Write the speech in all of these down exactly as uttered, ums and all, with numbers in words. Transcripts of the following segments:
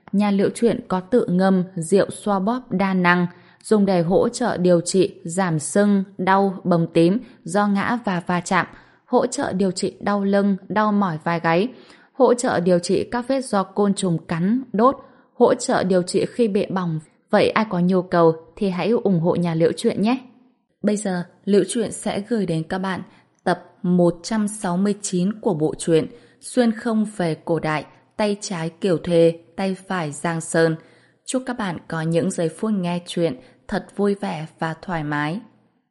Nhà Liễu Chuyện có tự ngâm rượu xoa bóp đa năng, dùng để hỗ trợ điều trị giảm sưng, đau, bầm tím do ngã và va chạm, hỗ trợ điều trị đau lưng, đau mỏi vai gáy, hỗ trợ điều trị các vết do côn trùng cắn, đốt, hỗ trợ điều trị khi bị bỏng. Vậy ai có nhu cầu thì hãy ủng hộ nhà Liễu Chuyện nhé. Bây giờ, Liễu Chuyện sẽ gửi đến các bạn tập một trăm sáu mươi chín của bộ truyện Xuyên không về cổ đại, tay trái Kiều Thề, tay phải Giang Sơn. Chúc các bạn có những giây phút nghe chuyện thật vui vẻ và thoải mái.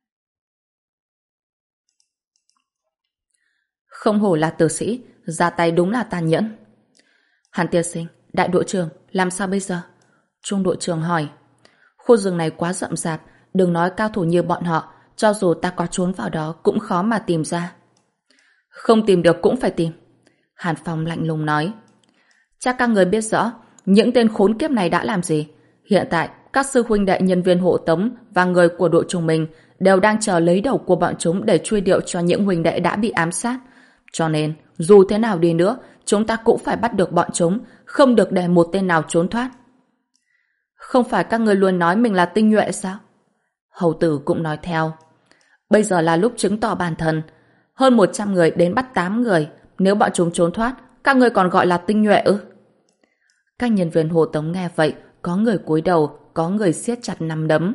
Không hổ là tử sĩ, ra tay đúng là tàn nhẫn. Hàn tiên sinh, đại đội trưởng, làm sao bây giờ? Trung đội trưởng hỏi. Khu rừng này quá rậm rạp, đừng nói cao thủ như bọn họ, cho dù ta có trốn vào đó cũng khó mà tìm ra. Không tìm được cũng phải tìm. Hàn Phong lạnh lùng nói. Chắc các người biết rõ những tên khốn kiếp này đã làm gì. Hiện tại, các sư huynh đệ nhân viên hộ tống và người của đội chúng mình đều đang chờ lấy đầu của bọn chúng để truy điệu cho những huynh đệ đã bị ám sát. Cho nên, dù thế nào đi nữa, chúng ta cũng phải bắt được bọn chúng, không được để một tên nào trốn thoát. Không phải các người luôn nói mình là tinh nhuệ sao? Hầu tử cũng nói theo. Bây giờ là lúc chứng tỏ bản thân. Hơn một trăm người đến bắt tám người. Nếu bọn chúng trốn thoát, các người còn gọi là tinh nhuệ ư? Các nhân viên hộ tống nghe vậy, có người cúi đầu, có người siết chặt nắm đấm.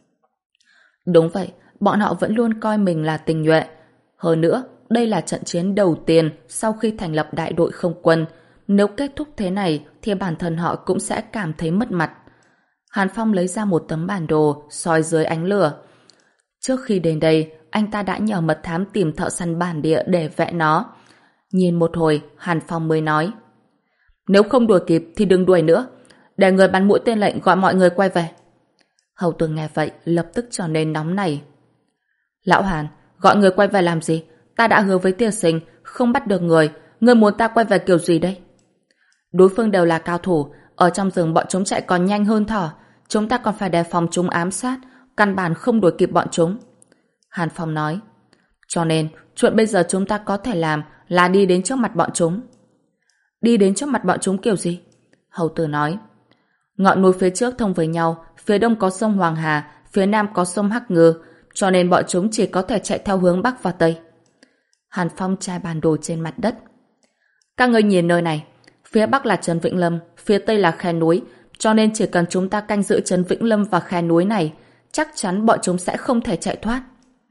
Đúng vậy, bọn họ vẫn luôn coi mình là tinh nhuệ. Hơn nữa, đây là trận chiến đầu tiên sau khi thành lập đại đội không quân. Nếu kết thúc thế này, thì bản thân họ cũng sẽ cảm thấy mất mặt. Hàn Phong lấy ra một tấm bản đồ, soi dưới ánh lửa. Trước khi đến đây, anh ta đã nhờ mật thám tìm thợ săn bản địa để vẽ nó. Nhìn một hồi, Hàn Phong mới nói. Nếu không đuổi kịp thì đừng đuổi nữa. Để người bắn mũi tên lệnh gọi mọi người quay về. Hầu Tường nghe vậy, lập tức trở nên nóng nảy. Lão Hàn, gọi người quay về làm gì? Ta đã hứa với Tiêu Sinh, không bắt được người. Người muốn ta quay về kiểu gì đây? Đối phương đều là cao thủ. Ở trong rừng bọn chúng chạy còn nhanh hơn thỏ. Chúng ta còn phải đề phòng chúng ám sát. Căn bản không đuổi kịp bọn chúng. Hàn Phong nói. Cho nên, chuyện bây giờ chúng ta có thể làm là đi đến trước mặt bọn chúng. Đi đến trước mặt bọn chúng kiểu gì? Hầu Tử nói. Ngọn núi phía trước thông với nhau, phía đông có sông Hoàng Hà, phía nam có sông Hắc Ngư, cho nên bọn chúng chỉ có thể chạy theo hướng bắc và tây. Hàn Phong trải bản đồ trên mặt đất. Các ngươi nhìn nơi này, phía bắc là trấn Vĩnh Lâm, phía tây là khe núi, cho nên chỉ cần chúng ta canh giữ trấn Vĩnh Lâm và khe núi này, chắc chắn bọn chúng sẽ không thể chạy thoát.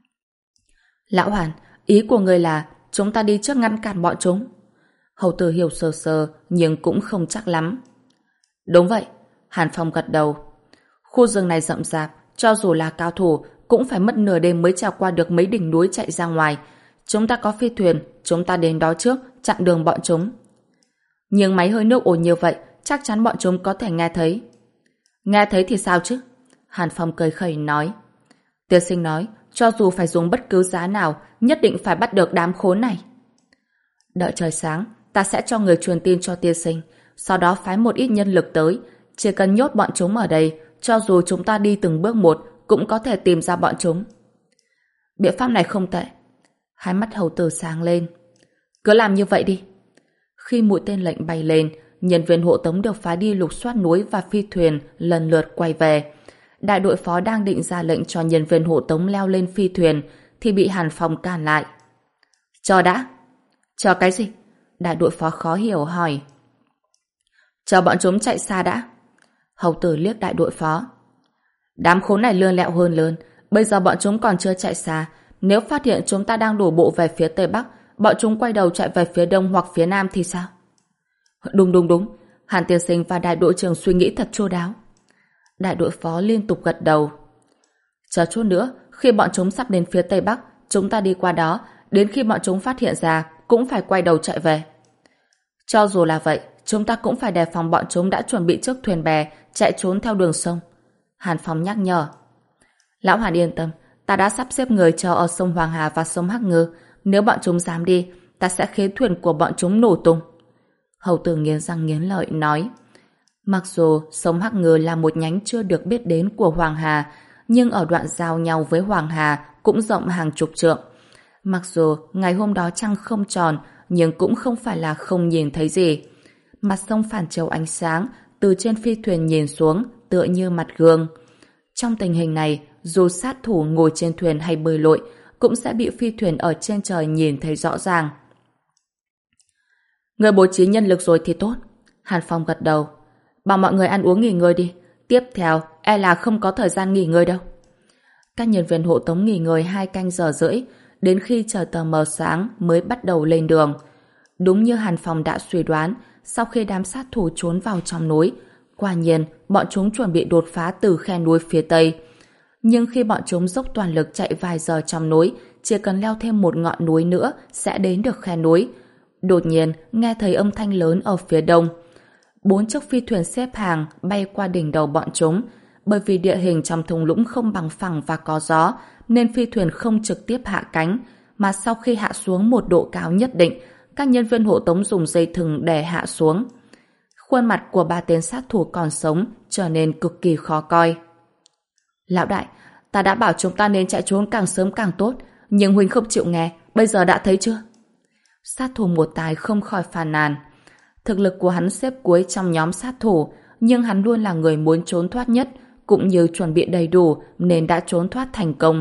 Lão Hàn, ý của người là chúng ta đi trước ngăn cản bọn chúng. Hầu Tử hiểu sơ sơ, nhưng cũng không chắc lắm. Đúng vậy, Hàn Phong gật đầu. Khu rừng này rậm rạp, cho dù là cao thủ, cũng phải mất nửa đêm mới trèo qua được mấy đỉnh núi chạy ra ngoài. Chúng ta có phi thuyền, chúng ta đến đó trước, chặn đường bọn chúng. Nhưng máy hơi nước ồn như vậy, chắc chắn bọn chúng có thể nghe thấy. Nghe thấy thì sao chứ? Hàn Phong cười khẩy nói. Tiên sinh nói, cho dù phải dùng bất cứ giá nào, nhất định phải bắt được đám khốn này. Đợi trời sáng, ta sẽ cho người truyền tin cho tiên sinh, sau đó phái một ít nhân lực tới. Chỉ cần nhốt bọn chúng ở đây, cho dù chúng ta đi từng bước một, cũng có thể tìm ra bọn chúng. Biện pháp này không tệ. Hai mắt Hầu Tử sáng lên. Cứ làm như vậy đi. Khi mũi tên lệnh bay lên, nhân viên hộ tống được phái đi lục soát núi và phi thuyền lần lượt quay về. Đại đội phó đang định ra lệnh cho nhân viên hộ tống leo lên phi thuyền thì bị Hàn Phong cản lại. Chờ đã. Chờ cái gì? Đại đội phó khó hiểu hỏi. Chờ bọn chúng chạy xa đã. Hầu Tử liếc đại đội phó. Đám khốn này lươn lẹo hơn lớn. Bây giờ bọn chúng còn chưa chạy xa. Nếu phát hiện chúng ta đang đổ bộ về phía tây bắc, bọn chúng quay đầu chạy về phía đông hoặc phía nam thì sao? Đúng đúng đúng. Hàn tiên sinh và đại đội trưởng suy nghĩ thật chu đáo. Đại đội phó liên tục gật đầu. Chờ chút nữa, khi bọn chúng sắp đến phía tây bắc, chúng ta đi qua đó, đến khi bọn chúng phát hiện ra, cũng phải quay đầu chạy về. Cho dù là vậy, chúng ta cũng phải đề phòng bọn chúng đã chuẩn bị trước thuyền bè, chạy trốn theo đường sông. Hàn Phong nhắc nhở. Lão Hàn yên tâm, ta đã sắp xếp người chờ ở sông Hoàng Hà và sông Hắc Ngư. Nếu bọn chúng dám đi, ta sẽ khiến thuyền của bọn chúng nổ tung. Hầu Tử nghiến răng nghiến lợi nói. Mặc dù sông Hắc Ngư là một nhánh chưa được biết đến của Hoàng Hà, nhưng ở đoạn giao nhau với Hoàng Hà cũng rộng hàng chục trượng. Mặc dù ngày hôm đó trăng không tròn, nhưng cũng không phải là không nhìn thấy gì. Mặt sông phản chiếu ánh sáng, từ trên phi thuyền nhìn xuống tựa như mặt gương. Trong tình hình này, dù sát thủ ngồi trên thuyền hay bơi lội cũng sẽ bị phi thuyền ở trên trời nhìn thấy rõ ràng. Người bố trí nhân lực rồi thì tốt. Hàn Phong gật đầu. Bảo mọi người ăn uống nghỉ ngơi đi. Tiếp theo, e là không có thời gian nghỉ ngơi đâu. Các nhân viên hộ tống nghỉ ngơi hai canh giờ rưỡi, đến khi trời tờ mờ sáng mới bắt đầu lên đường. Đúng như Hàn Phong đã suy đoán, sau khi đám sát thủ trốn vào trong núi, quả nhiên bọn chúng chuẩn bị đột phá từ khe núi phía tây. Nhưng khi bọn chúng dốc toàn lực chạy vài giờ trong núi, chỉ cần leo thêm một ngọn núi nữa sẽ đến được khe núi. Đột nhiên nghe thấy âm thanh lớn ở phía đông. Bốn chiếc phi thuyền xếp hàng bay qua đỉnh đầu bọn chúng. Bởi vì địa hình trong thung lũng không bằng phẳng và có gió, nên phi thuyền không trực tiếp hạ cánh, mà sau khi hạ xuống một độ cao nhất định, các nhân viên hộ tống dùng dây thừng để hạ xuống. Khuôn mặt của ba tên sát thủ còn sống trở nên cực kỳ khó coi. Lão đại, ta đã bảo chúng ta nên chạy trốn càng sớm càng tốt, nhưng huynh không chịu nghe, bây giờ đã thấy chưa? Sát thủ một tài không khỏi phàn nàn. Thực lực của hắn xếp cuối trong nhóm sát thủ, nhưng hắn luôn là người muốn trốn thoát nhất, cũng như chuẩn bị đầy đủ nên đã trốn thoát thành công.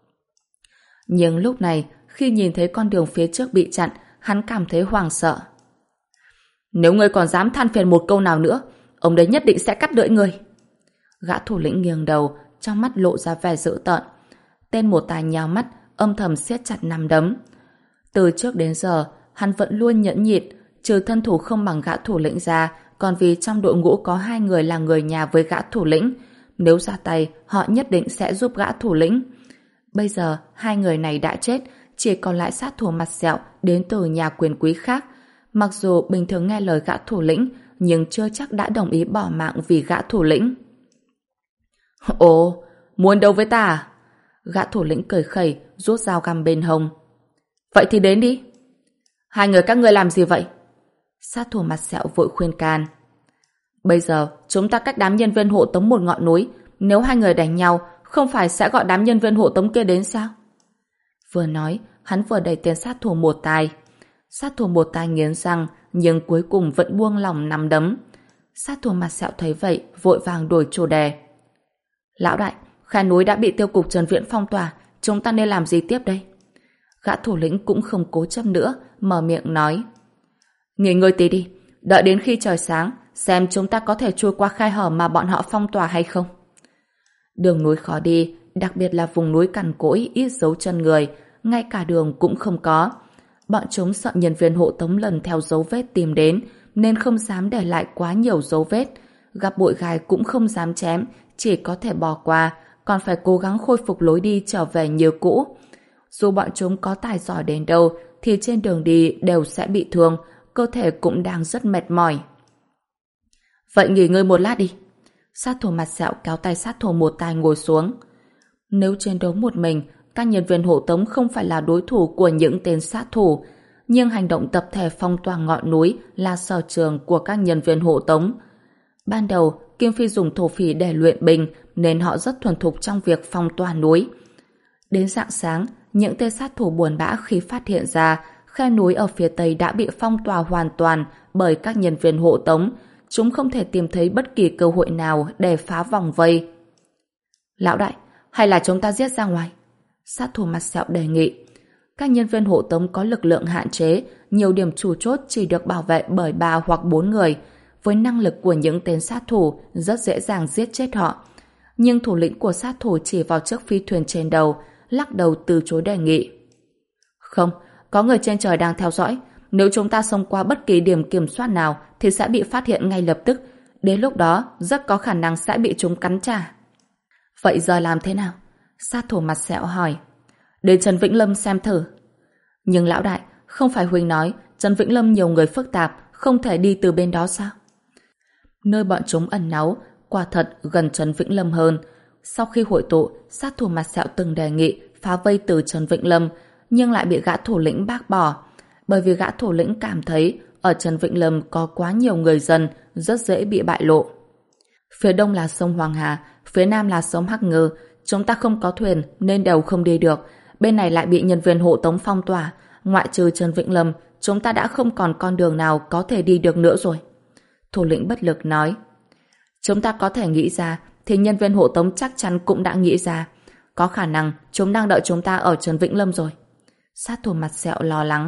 Nhưng lúc này, khi nhìn thấy con đường phía trước bị chặn, hắn cảm thấy hoảng sợ. Nếu ngươi còn dám than phiền một câu nào nữa, ông đấy nhất định sẽ cắt lưỡi ngươi. Gã thủ lĩnh nghiêng đầu, trong mắt lộ ra vẻ dữ tợn. Tên một tài nhào mắt, âm thầm siết chặt nắm đấm. Từ trước đến giờ, hắn vẫn luôn nhẫn nhịn, trừ thân thủ không bằng gã thủ lĩnh ra, còn vì trong đội ngũ có hai người là người nhà với gã thủ lĩnh. Nếu ra tay, họ nhất định sẽ giúp gã thủ lĩnh. Bây giờ, hai người này đã chết, chỉ còn lại sát thủ mặt sẹo đến từ nhà quyền quý khác. Mặc dù bình thường nghe lời gã thủ lĩnh, nhưng chưa chắc đã đồng ý bỏ mạng vì gã thủ lĩnh. Ồ, muốn đấu với ta à? Gã thủ lĩnh cười khẩy, rút dao găm bên hông. Vậy thì đến đi. Hai người các ngươi làm gì vậy? Sát thủ mặt sẹo vội khuyên can. Bây giờ, chúng ta cách đám nhân viên hộ tống một ngọn núi. Nếu hai người đánh nhau, không phải sẽ gọi đám nhân viên hộ tống kia đến sao? Vừa nói, hắn vừa đẩy tên sát thủ một tài. Sát thủ một tài nghiến răng, nhưng cuối cùng vẫn buông lỏng nắm đấm. Sát thủ mặt sẹo thấy vậy, vội vàng đổi chủ đề. Lão đại, khe núi đã bị tiêu cục Trần Viễn phong tỏa, chúng ta nên làm gì tiếp đây? Gã thủ lĩnh cũng không cố chấp nữa, mở miệng nói. Nghỉ ngơi tí đi, đợi đến khi trời sáng, xem chúng ta có thể chui qua khe hở mà bọn họ phong tỏa hay không. Đường núi khó đi, đặc biệt là vùng núi cằn cỗi ít dấu chân người, ngay cả đường cũng không có. Bọn chúng sợ nhân viên hộ tống lần theo dấu vết tìm đến, nên không dám để lại quá nhiều dấu vết. Gặp bụi gai cũng không dám chém, chỉ có thể bỏ qua, còn phải cố gắng khôi phục lối đi trở về như cũ. Dù bọn chúng có tài giỏi đến đâu, thì trên đường đi đều sẽ bị thương, cơ thể cũng đang rất mệt mỏi. Vậy nghỉ ngơi một lát đi. Sát thủ mặt sẹo kéo tay sát thủ một tài ngồi xuống. Nếu chiến đấu một mình, các nhân viên hộ tống không phải là đối thủ của những tên sát thủ, nhưng hành động tập thể phong tỏa ngọn núi là sở trường của các nhân viên hộ tống. Ban đầu, Kim Phi dùng thổ phỉ để luyện binh nên họ rất thuần thục trong việc phong tỏa núi. Đến rạng sáng, những tên sát thủ buồn bã khi phát hiện ra khe núi ở phía tây đã bị phong tỏa hoàn toàn bởi các nhân viên hộ tống. Chúng không thể tìm thấy bất kỳ cơ hội nào để phá vòng vây. Lão đại, hay là chúng ta giết ra ngoài? Sát thủ mặt sẹo đề nghị. Các nhân viên hộ tống có lực lượng hạn chế, nhiều điểm chủ chốt chỉ được bảo vệ bởi ba hoặc bốn người. Với năng lực của những tên sát thủ, rất dễ dàng giết chết họ. Nhưng thủ lĩnh của sát thủ chỉ vào chiếc phi thuyền trên đầu, lắc đầu từ chối đề nghị. Không, có người trên trời đang theo dõi. Nếu chúng ta xông qua bất kỳ điểm kiểm soát nào thì sẽ bị phát hiện ngay lập tức. Đến lúc đó, rất có khả năng sẽ bị chúng cắn trả. Vậy giờ làm thế nào? Sát thủ mặt sẹo hỏi. Đến Trần Vĩnh Lâm xem thử. Nhưng lão đại, không phải Huỳnh nói Trần Vĩnh Lâm nhiều người phức tạp, không thể đi từ bên đó sao? Nơi bọn chúng ẩn náu, quả thật gần Trần Vĩnh Lâm hơn. Sau khi hội tụ, sát thủ mặt sẹo từng đề nghị phá vây từ Trần Vĩnh Lâm, nhưng lại bị gã thủ lĩnh bác bỏ. Bởi vì gã thủ lĩnh cảm thấy ở Trần Vĩnh Lâm có quá nhiều người dân, rất dễ bị bại lộ. Phía đông là sông Hoàng Hà, phía nam là sông Hắc Ngư. Chúng ta không có thuyền nên đều không đi được. Bên này lại bị nhân viên hộ tống phong tỏa. Ngoại trừ Trần Vĩnh Lâm, chúng ta đã không còn con đường nào có thể đi được nữa rồi. Thủ lĩnh bất lực nói. Chúng ta có thể nghĩ ra, thì nhân viên hộ tống chắc chắn cũng đã nghĩ ra. Có khả năng chúng đang đợi chúng ta ở Trấn Vĩnh Lâm rồi. Sát thủ mặt sẹo lo lắng.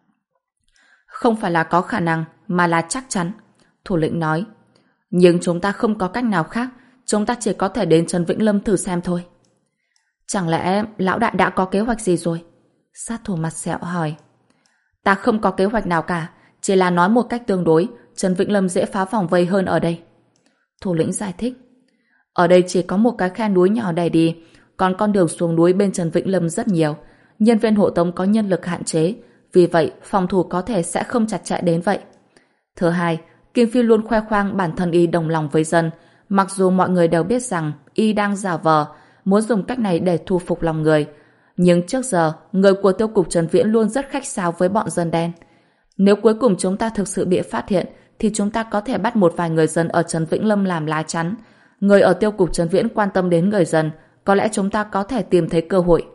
Không phải là có khả năng, mà là chắc chắn. Thủ lĩnh nói. Nhưng chúng ta không có cách nào khác, chúng ta chỉ có thể đến Trấn Vĩnh Lâm thử xem thôi. Chẳng lẽ lão đại đã có kế hoạch gì rồi? Sát thủ mặt sẹo hỏi. Ta không có kế hoạch nào cả, chỉ là nói một cách tương đối, Trấn Vĩnh Lâm dễ phá vòng vây hơn ở đây. Thủ lĩnh giải thích. Ở đây chỉ có một cái khe núi nhỏ để đi, còn con đường xuống núi bên Trấn Vĩnh Lâm rất nhiều. Nhân viên hộ tống có nhân lực hạn chế, vì vậy phòng thủ có thể sẽ không chặt chẽ đến vậy. Thứ hai, Kim Phi luôn khoe khoang bản thân y đồng lòng với dân, mặc dù mọi người đều biết rằng y đang giả vờ, muốn dùng cách này để thu phục lòng người. Nhưng trước giờ, người của tiêu cục Trấn Viễn luôn rất khách sáo với bọn dân đen. Nếu cuối cùng chúng ta thực sự bị phát hiện, thì chúng ta có thể bắt một vài người dân ở Trấn Vĩnh Lâm làm lá chắn. Người ở tiêu cục Trấn Viễn quan tâm đến người dân, có lẽ chúng ta có thể tìm thấy cơ hội.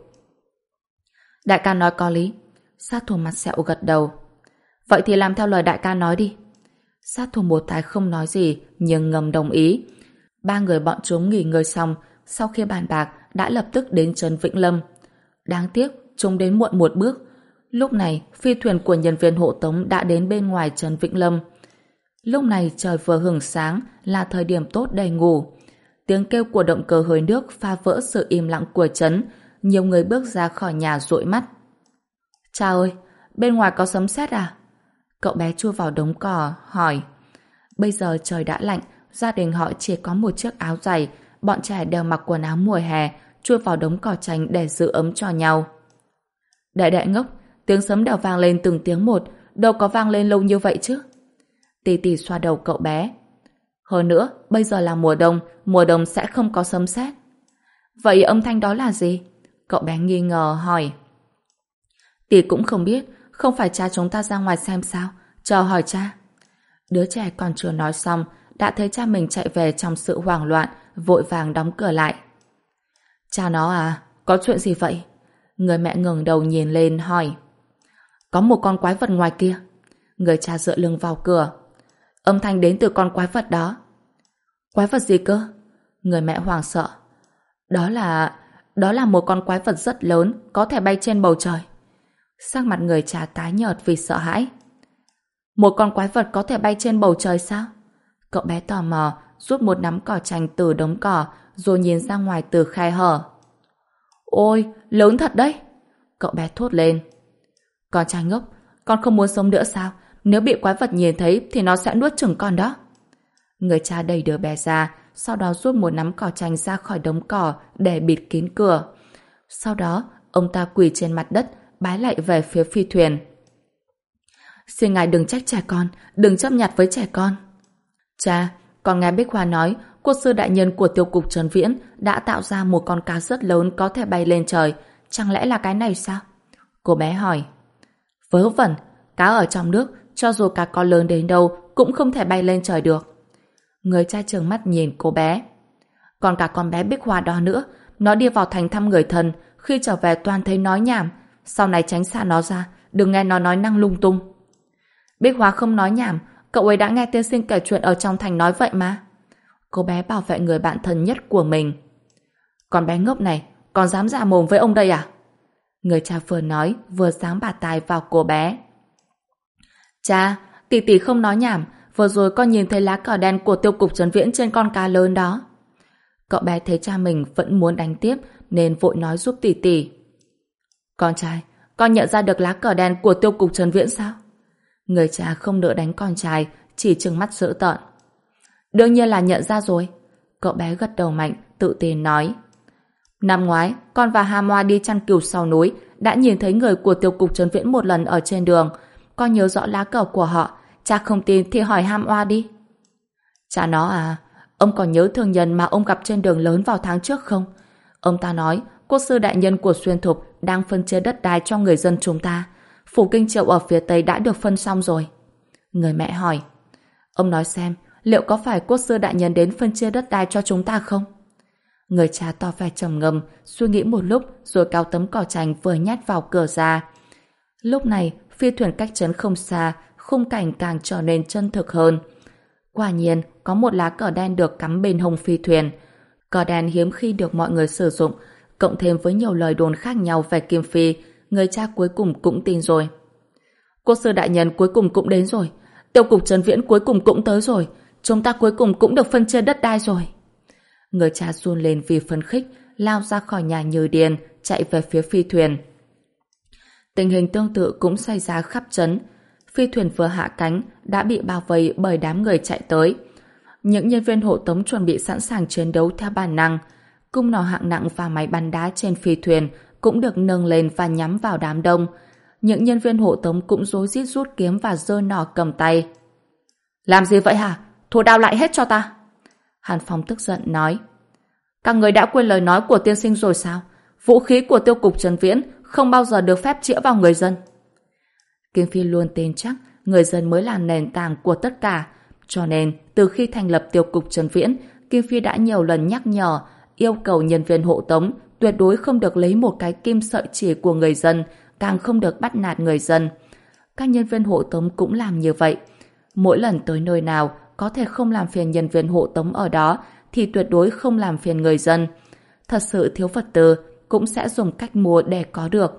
Đại ca nói có lý. Sát thủ mặt sẹo gật đầu. Vậy thì làm theo lời đại ca nói đi. Sát thủ một thái không nói gì, nhưng ngầm đồng ý. Ba người bọn chúng nghỉ ngơi xong, sau khi bàn bạc đã lập tức đến Trấn Vĩnh Lâm. Đáng tiếc, chúng đến muộn một bước. Lúc này, phi thuyền của nhân viên hộ tống đã đến bên ngoài Trấn Vĩnh Lâm. Lúc này trời vừa hửng sáng, là thời điểm tốt để ngủ. Tiếng kêu của động cơ hơi nước phá vỡ sự im lặng của trấn. Nhiều người bước ra khỏi nhà dụi mắt. Cha ơi, bên ngoài có sấm sét à? Cậu bé chui vào đống cỏ, hỏi. Bây giờ trời đã lạnh, gia đình họ chỉ có một chiếc áo dày, bọn trẻ đều mặc quần áo mùa hè, chui vào đống cỏ tranh để giữ ấm cho nhau. Đệ đệ ngốc, tiếng sấm đều vang lên từng tiếng một, đâu có vang lên lâu như vậy chứ? Tì tì xoa đầu cậu bé. Hơn nữa, bây giờ là mùa đông, mùa đông sẽ không có sấm sét. Vậy âm thanh đó là gì? Cậu bé nghi ngờ hỏi. Tì cũng không biết, không phải cha chúng ta ra ngoài xem sao, chờ hỏi cha. Đứa trẻ còn chưa nói xong, đã thấy cha mình chạy về trong sự hoảng loạn, vội vàng đóng cửa lại. Cha nó à, có chuyện gì vậy? Người mẹ ngẩng đầu nhìn lên hỏi. Có một con quái vật ngoài kia. Người cha dựa lưng vào cửa. Âm thanh đến từ con quái vật đó. Quái vật gì cơ? Người mẹ hoảng sợ. Đó là... đó là một con quái vật rất lớn, có thể bay trên bầu trời. Sắc mặt người cha tái nhợt vì sợ hãi. Một con quái vật có thể bay trên bầu trời sao? Cậu bé tò mò, rút một nắm cỏ tranh từ đống cỏ, rồi nhìn ra ngoài từ khe hở. Ôi, lớn thật đấy! Cậu bé thốt lên. Con trai ngốc, con không muốn sống nữa sao? Nếu bị quái vật nhìn thấy thì nó sẽ nuốt chửng con đó. Người cha đẩy đứa bé ra, sau đó rút một nắm cỏ tranh ra khỏi đống cỏ để bịt kín cửa. Sau đó, ông ta quỳ trên mặt đất, bái lạy về phía phi thuyền. Xin ngài đừng trách trẻ con, đừng chấp nhặt với trẻ con. Cha, con nghe Bích Hoa nói, quốc sư đại nhân của tiêu cục Trấn Viễn đã tạo ra một con cá rất lớn có thể bay lên trời. Chẳng lẽ là cái này sao? Cô bé hỏi. Vớ vẩn, cá ở trong nước, cho dù cá có lớn đến đâu cũng không thể bay lên trời được. Người cha trừng mắt nhìn cô bé. Còn cả con bé Bích Hoa đó nữa, nó đi vào thành thăm người thân, khi trở về toàn thấy nói nhảm. Sau này tránh xa nó ra, đừng nghe nó nói năng lung tung. Bích Hoa không nói nhảm, cậu ấy đã nghe tiên sinh kể chuyện ở trong thành nói vậy mà. Cô bé bảo vệ người bạn thân nhất của mình. Con bé ngốc này, còn dám giả mồm với ông đây à? Người cha vừa nói, vừa giáng bà tai vào cô bé. Cha, tỷ tỷ không nói nhảm, vừa rồi con nhìn thấy lá cờ đen của tiêu cục Trấn Viễn trên con cá lớn đó. Cậu bé thấy cha mình vẫn muốn đánh tiếp, nên vội nói giúp tỷ tỷ. Con trai, con nhận ra được lá cờ đen của tiêu cục Trấn Viễn sao? Người cha không nỡ đánh con trai, chỉ trừng mắt dữ tợn. Đương nhiên là nhận ra rồi. Cậu bé gật đầu mạnh, tự tin nói. Năm ngoái, con và Hà Moa đi chăn cừu sau núi, đã nhìn thấy người của tiêu cục Trấn Viễn một lần ở trên đường. Con nhớ rõ lá cờ của họ, cha không tin thì hỏi Ham Oa đi. Cha nó à, ông còn nhớ thương nhân mà ông gặp trên đường lớn vào tháng trước không? Ông ta nói, quốc sư đại nhân của Xuyên Thục đang phân chia đất đai cho người dân chúng ta. Phủ Kinh Triệu ở phía Tây đã được phân xong rồi. Người mẹ hỏi. Ông nói xem, liệu có phải quốc sư đại nhân đến phân chia đất đai cho chúng ta không? Người cha to vẻ trầm ngâm, suy nghĩ một lúc rồi cao tấm cỏ tranh vừa nhét vào cửa ra. Lúc này, phi thuyền cách trấn không xa, khung cảnh càng trở nên chân thực hơn. Quả nhiên, có một lá cờ đen được cắm bên hông phi thuyền. Cờ đen hiếm khi được mọi người sử dụng, cộng thêm với nhiều lời đồn khác nhau về Kim Phi, người cha cuối cùng cũng tin rồi. Quốc sư đại nhân cuối cùng cũng đến rồi. Tiêu cục Trấn Viễn cuối cùng cũng tới rồi. Chúng ta cuối cùng cũng được phân chia đất đai rồi. Người cha run lên vì phấn khích, lao ra khỏi nhà như điên, chạy về phía phi thuyền. Tình hình tương tự cũng xảy ra khắp trấn. Phi thuyền vừa hạ cánh đã bị bao vây bởi đám người chạy tới. Những nhân viên hộ tống chuẩn bị sẵn sàng chiến đấu theo bản năng. Cung nỏ hạng nặng và máy bắn đá trên phi thuyền cũng được nâng lên và nhắm vào đám đông. Những nhân viên hộ tống cũng rối rít rút kiếm và giơ nỏ cầm tay. Làm gì vậy hả? Thu đao lại hết cho ta! Hàn Phong tức giận nói. Các người đã quên lời nói của tiên sinh rồi sao? Vũ khí của tiêu cục Trấn Viễn không bao giờ được phép chĩa vào người dân. Kim Phi luôn tin chắc người dân mới là nền tảng của tất cả. Cho nên, từ khi thành lập tiêu cục Trấn Viễn, Kim Phi đã nhiều lần nhắc nhở, yêu cầu nhân viên hộ tống tuyệt đối không được lấy một cái kim sợi chỉ của người dân, càng không được bắt nạt người dân. Các nhân viên hộ tống cũng làm như vậy. Mỗi lần tới nơi nào có thể không làm phiền nhân viên hộ tống ở đó thì tuyệt đối không làm phiền người dân. Thật sự thiếu vật tư cũng sẽ dùng cách mua để có được.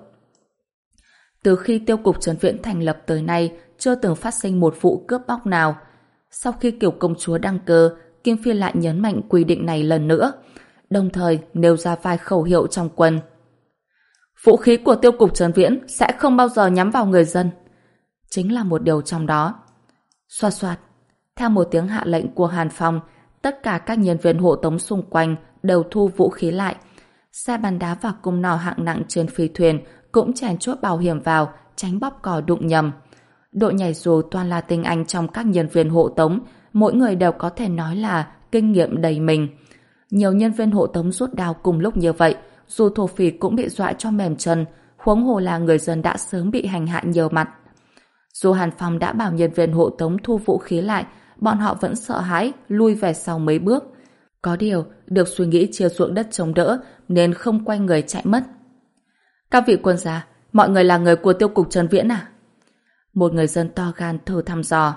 Từ khi tiêu cục Trấn Viễn thành lập tới nay chưa từng phát sinh một vụ cướp bóc nào. Sau khi Kiều công chúa đăng cơ, Kim Phi lại nhấn mạnh quy định này lần nữa, đồng thời nêu ra vài khẩu hiệu trong quân. Vũ khí của tiêu cục Trấn Viễn sẽ không bao giờ nhắm vào người dân. Chính là một điều trong đó. Xoạt xoạt, theo một tiếng hạ lệnh của Hàn Phong, tất cả các nhân viên hộ tống xung quanh đều thu vũ khí lại. Xe bắn đá và cung nỏ hạng nặng trên phi thuyền cũng chèn chốt bảo hiểm vào, tránh bóp cò đụng nhầm. Đội nhảy dù toàn là tinh anh trong các nhân viên hộ tống, mỗi người đều có thể nói là kinh nghiệm đầy mình. Nhiều nhân viên hộ tống rút đao cùng lúc như vậy, dù thổ phỉ cũng bị dọa cho mềm chân, huống hồ là người dân đã sớm bị hành hạ nhiều mặt. Dù Hàn Phong đã bảo nhân viên hộ tống thu vũ khí lại, bọn họ vẫn sợ hãi, lui về sau mấy bước. Có điều, được suy nghĩ chia ruộng đất chống đỡ, nên không quay người chạy mất. Các vị quân gia, mọi người là người của tiêu cục Trấn Viễn à? Một người dân to gan thử thăm dò.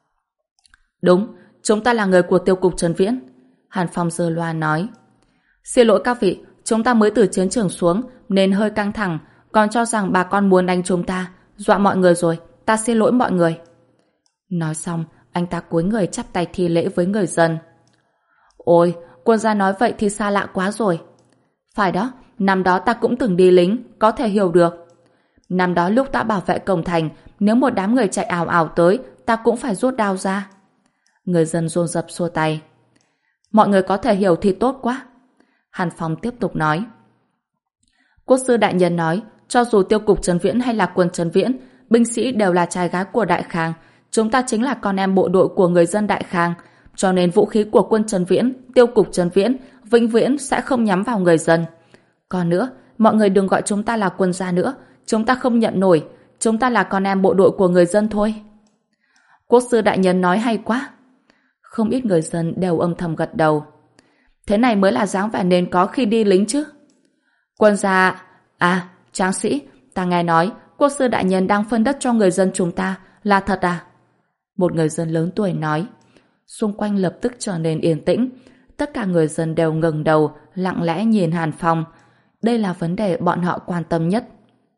Đúng, chúng ta là người của tiêu cục Trấn Viễn. Hàn Phong giơ loa nói. Xin lỗi các vị, chúng ta mới từ chiến trường xuống, nên hơi căng thẳng, còn cho rằng bà con muốn đánh chúng ta, dọa mọi người rồi, ta xin lỗi mọi người. Nói xong, anh ta cúi người chắp tay thi lễ với người dân. Ôi, quân gia nói vậy thì xa lạ quá rồi. Phải đó, năm đó ta cũng từng đi lính, có thể hiểu được. Năm đó lúc ta bảo vệ cổng thành, nếu một đám người chạy ào ào tới, ta cũng phải rút đao ra. Người dân dồn dập xua tay. Mọi người có thể hiểu thì tốt quá. Hàn Phong tiếp tục nói. Quốc sư đại nhân nói, cho dù tiêu cục Trấn Viễn hay là quân Trấn Viễn, binh sĩ đều là trai gái của Đại Khang. Chúng ta chính là con em bộ đội của người dân Đại Khang. Cho nên vũ khí của quân Trấn Viễn, tiêu cục Trấn Viễn, vĩnh viễn sẽ không nhắm vào người dân. Còn nữa, mọi người đừng gọi chúng ta là quân gia nữa. Chúng ta không nhận nổi. Chúng ta là con em bộ đội của người dân thôi. Quốc sư đại nhân nói hay quá. Không ít người dân đều âm thầm gật đầu. Thế này mới là dáng vẻ nên có khi đi lính chứ. Quân gia... À, tráng sĩ, ta nghe nói quốc sư đại nhân đang phân đất cho người dân chúng ta, là thật à? Một người dân lớn tuổi nói. Xung quanh lập tức trở nên yên tĩnh. Tất cả người dân đều ngẩng đầu, lặng lẽ nhìn Hàn Phong. Đây là vấn đề bọn họ quan tâm nhất.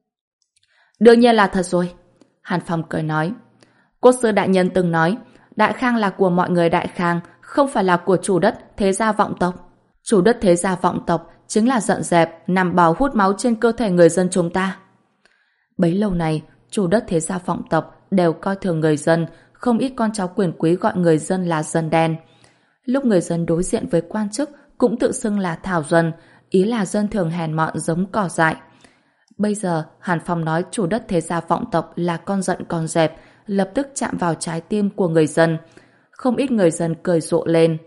Đương nhiên là thật rồi. Hàn Phong cười nói. Quốc sư đại nhân từng nói, Đại Khang là của mọi người Đại Khang, không phải là của chủ đất thế gia vọng tộc. Chủ đất thế gia vọng tộc chính là giận dẹp, nằm bào hút máu trên cơ thể người dân chúng ta. Bấy lâu này, chủ đất thế gia vọng tộc đều coi thường người dân, không ít con cháu quyền quý gọi người dân là dân đen. Lúc người dân đối diện với quan chức cũng tự xưng là thảo dân, ý là dân thường hèn mọn giống cỏ dại. Bây giờ, Hàn Phong nói chủ đất thế gia vọng tộc là con giận con dẹp, lập tức chạm vào trái tim của người dân. Không ít người dân cười rộ lên.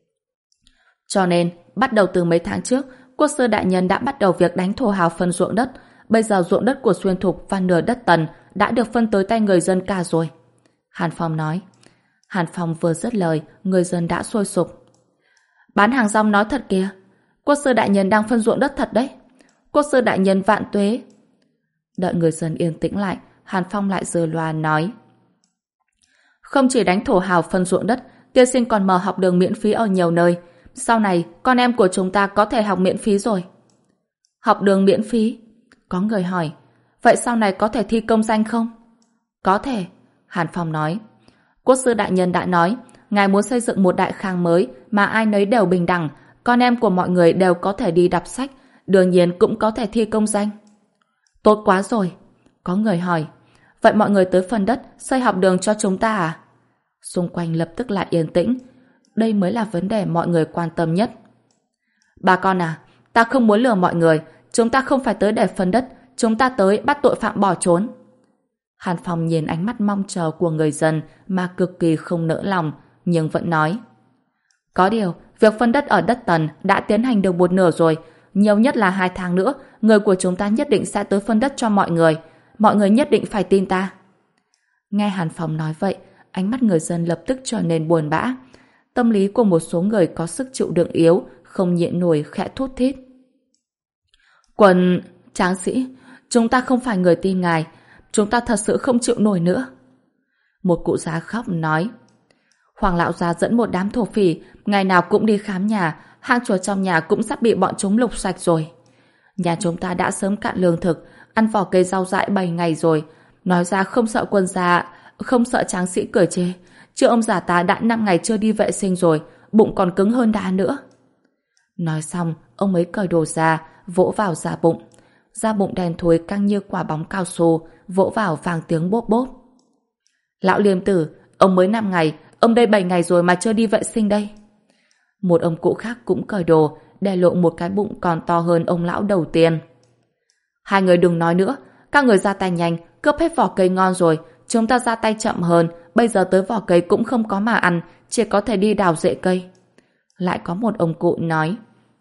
Cho nên, bắt đầu từ mấy tháng trước, quốc sư đại nhân đã bắt đầu việc đánh thổ hào phân ruộng đất. Bây giờ ruộng đất của Xuyên Thục và nửa đất Tần đã được phân tới tay người dân cả rồi. Hàn Phong nói. Hàn Phong vừa dứt lời, người dân đã sôi sục. Bán hàng rong nói thật kìa. Quốc sư đại nhân đang phân ruộng đất thật đấy. Quốc sư đại nhân vạn tuế. Đợi người dân yên tĩnh lại, Hàn Phong lại giơ loa nói. Không chỉ đánh thổ hào phân ruộng đất, tiên sinh còn mở học đường miễn phí ở nhiều nơi. Sau này, con em của chúng ta có thể học miễn phí rồi. Học đường miễn phí? Có người hỏi. Vậy sau này có thể thi công danh không? Có thể, Hàn Phong nói. Quốc sư đại nhân đã nói, ngài muốn xây dựng một đại khang mới mà ai nấy đều bình đẳng, con em của mọi người đều có thể đi đọc sách, đương nhiên cũng có thể thi công danh. Tốt quá rồi. Có người hỏi. Vậy mọi người tới phần đất xây học đường cho chúng ta à? Xung quanh lập tức lại yên tĩnh. Đây mới là vấn đề mọi người quan tâm nhất. Bà con à, ta không muốn lừa mọi người. Chúng ta không phải tới để phân đất, chúng ta tới bắt tội phạm bỏ trốn. Hàn Phong nhìn ánh mắt mong chờ của người dân mà cực kỳ không nỡ lòng, nhưng vẫn nói. Có điều, việc phân đất ở đất Tần đã tiến hành được một nửa rồi. Nhiều nhất là hai tháng nữa, người của chúng ta nhất định sẽ tới phân đất cho mọi người. Mọi người nhất định phải tin ta. Nghe Hàn Phong nói vậy, ánh mắt người dân lập tức trở nên buồn bã. Tâm lý của một số người có sức chịu đựng yếu, không nhịn nổi khẽ thút thít. Quần... tráng sĩ, chúng ta không phải người tin ngài. Chúng ta thật sự không chịu nổi nữa. Một cụ già khóc nói. Hoàng lão già dẫn một đám thổ phỉ, ngày nào cũng đi khám nhà, hang chuột trong nhà cũng sắp bị bọn chúng lục sạch rồi. Nhà chúng ta đã sớm cạn lương thực, ăn vỏ cây rau dại bảy ngày rồi. Nói ra không sợ quân gia, không sợ tráng sĩ cười chê. Chứ ông già ta đã năm ngày chưa đi vệ sinh rồi, bụng còn cứng hơn đá nữa. Nói xong, ông ấy cởi đồ ra, vỗ vào da bụng. Da bụng đen thối căng như quả bóng cao su, vỗ vào vang tiếng bốp bốp. Lão Liêm Tử, ông mới năm ngày, ông đây bảy ngày rồi mà chưa đi vệ sinh đây. Một ông cụ khác cũng cởi đồ, để lộ một cái bụng còn to hơn ông lão đầu tiên. Hai người đừng nói nữa, các người ra tay nhanh, cướp hết vỏ cây ngon rồi, chúng ta ra tay chậm hơn, bây giờ tới vỏ cây cũng không có mà ăn, chỉ có thể đi đào rễ cây. Lại có một ông cụ nói.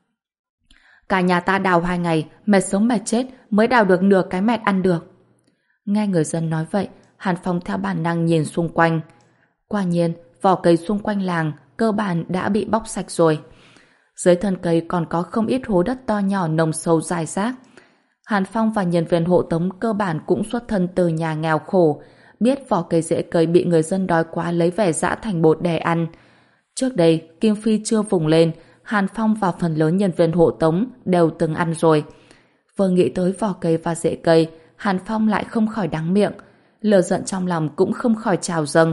Cả nhà ta đào hai ngày, mệt sống mệt chết, mới đào được nửa cái mẹt ăn được. Nghe người dân nói vậy, Hàn Phong theo bản năng nhìn xung quanh. Quả nhiên, vỏ cây xung quanh làng cơ bản đã bị bóc sạch rồi. Dưới thân cây còn có không ít hố đất to nhỏ nồng sâu dài rác. Hàn Phong và nhân viên hộ tống cơ bản cũng xuất thân từ nhà nghèo khổ, biết vỏ cây rễ cây bị người dân đói quá lấy về giã thành bột để ăn. Trước đây, Kim Phi chưa vùng lên, Hàn Phong và phần lớn nhân viên hộ tống đều từng ăn rồi. Vừa nghĩ tới vỏ cây và rễ cây, Hàn Phong lại không khỏi đắng miệng, lửa giận trong lòng cũng không khỏi trào dâng.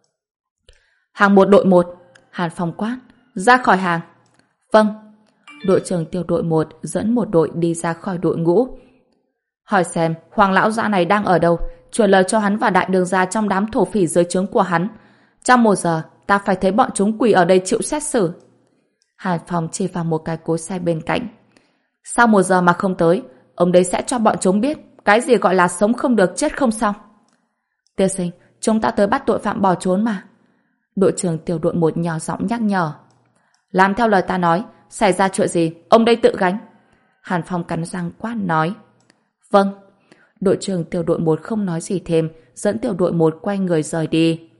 Hàng một đội một, Hàn Phong quát, ra khỏi hàng. Vâng. Đội trưởng tiểu đội một dẫn một đội đi ra khỏi đội ngũ. Hỏi xem Hoàng lão già này đang ở đâu, truyền lời cho hắn và đại đường gia trong đám thổ phỉ dưới trướng của hắn. Trong một giờ ta phải thấy bọn chúng quỳ ở đây chịu xét xử. Hàn Phong chỉ vào một cái cối xe bên cạnh. Sau một giờ mà không tới, ông đấy sẽ cho bọn chúng biết cái gì gọi là sống không được chết không xong. Tiên sinh, chúng ta tới bắt tội phạm bỏ trốn mà. Đội trưởng tiểu đội một nhỏ giọng nhắc nhở. Làm theo lời ta nói, xảy ra chuyện gì ông đây tự gánh. Hàn Phong cắn răng quát nói. Vâng. Đội trưởng tiểu đội một không nói gì thêm, dẫn tiểu đội một quay người rời đi.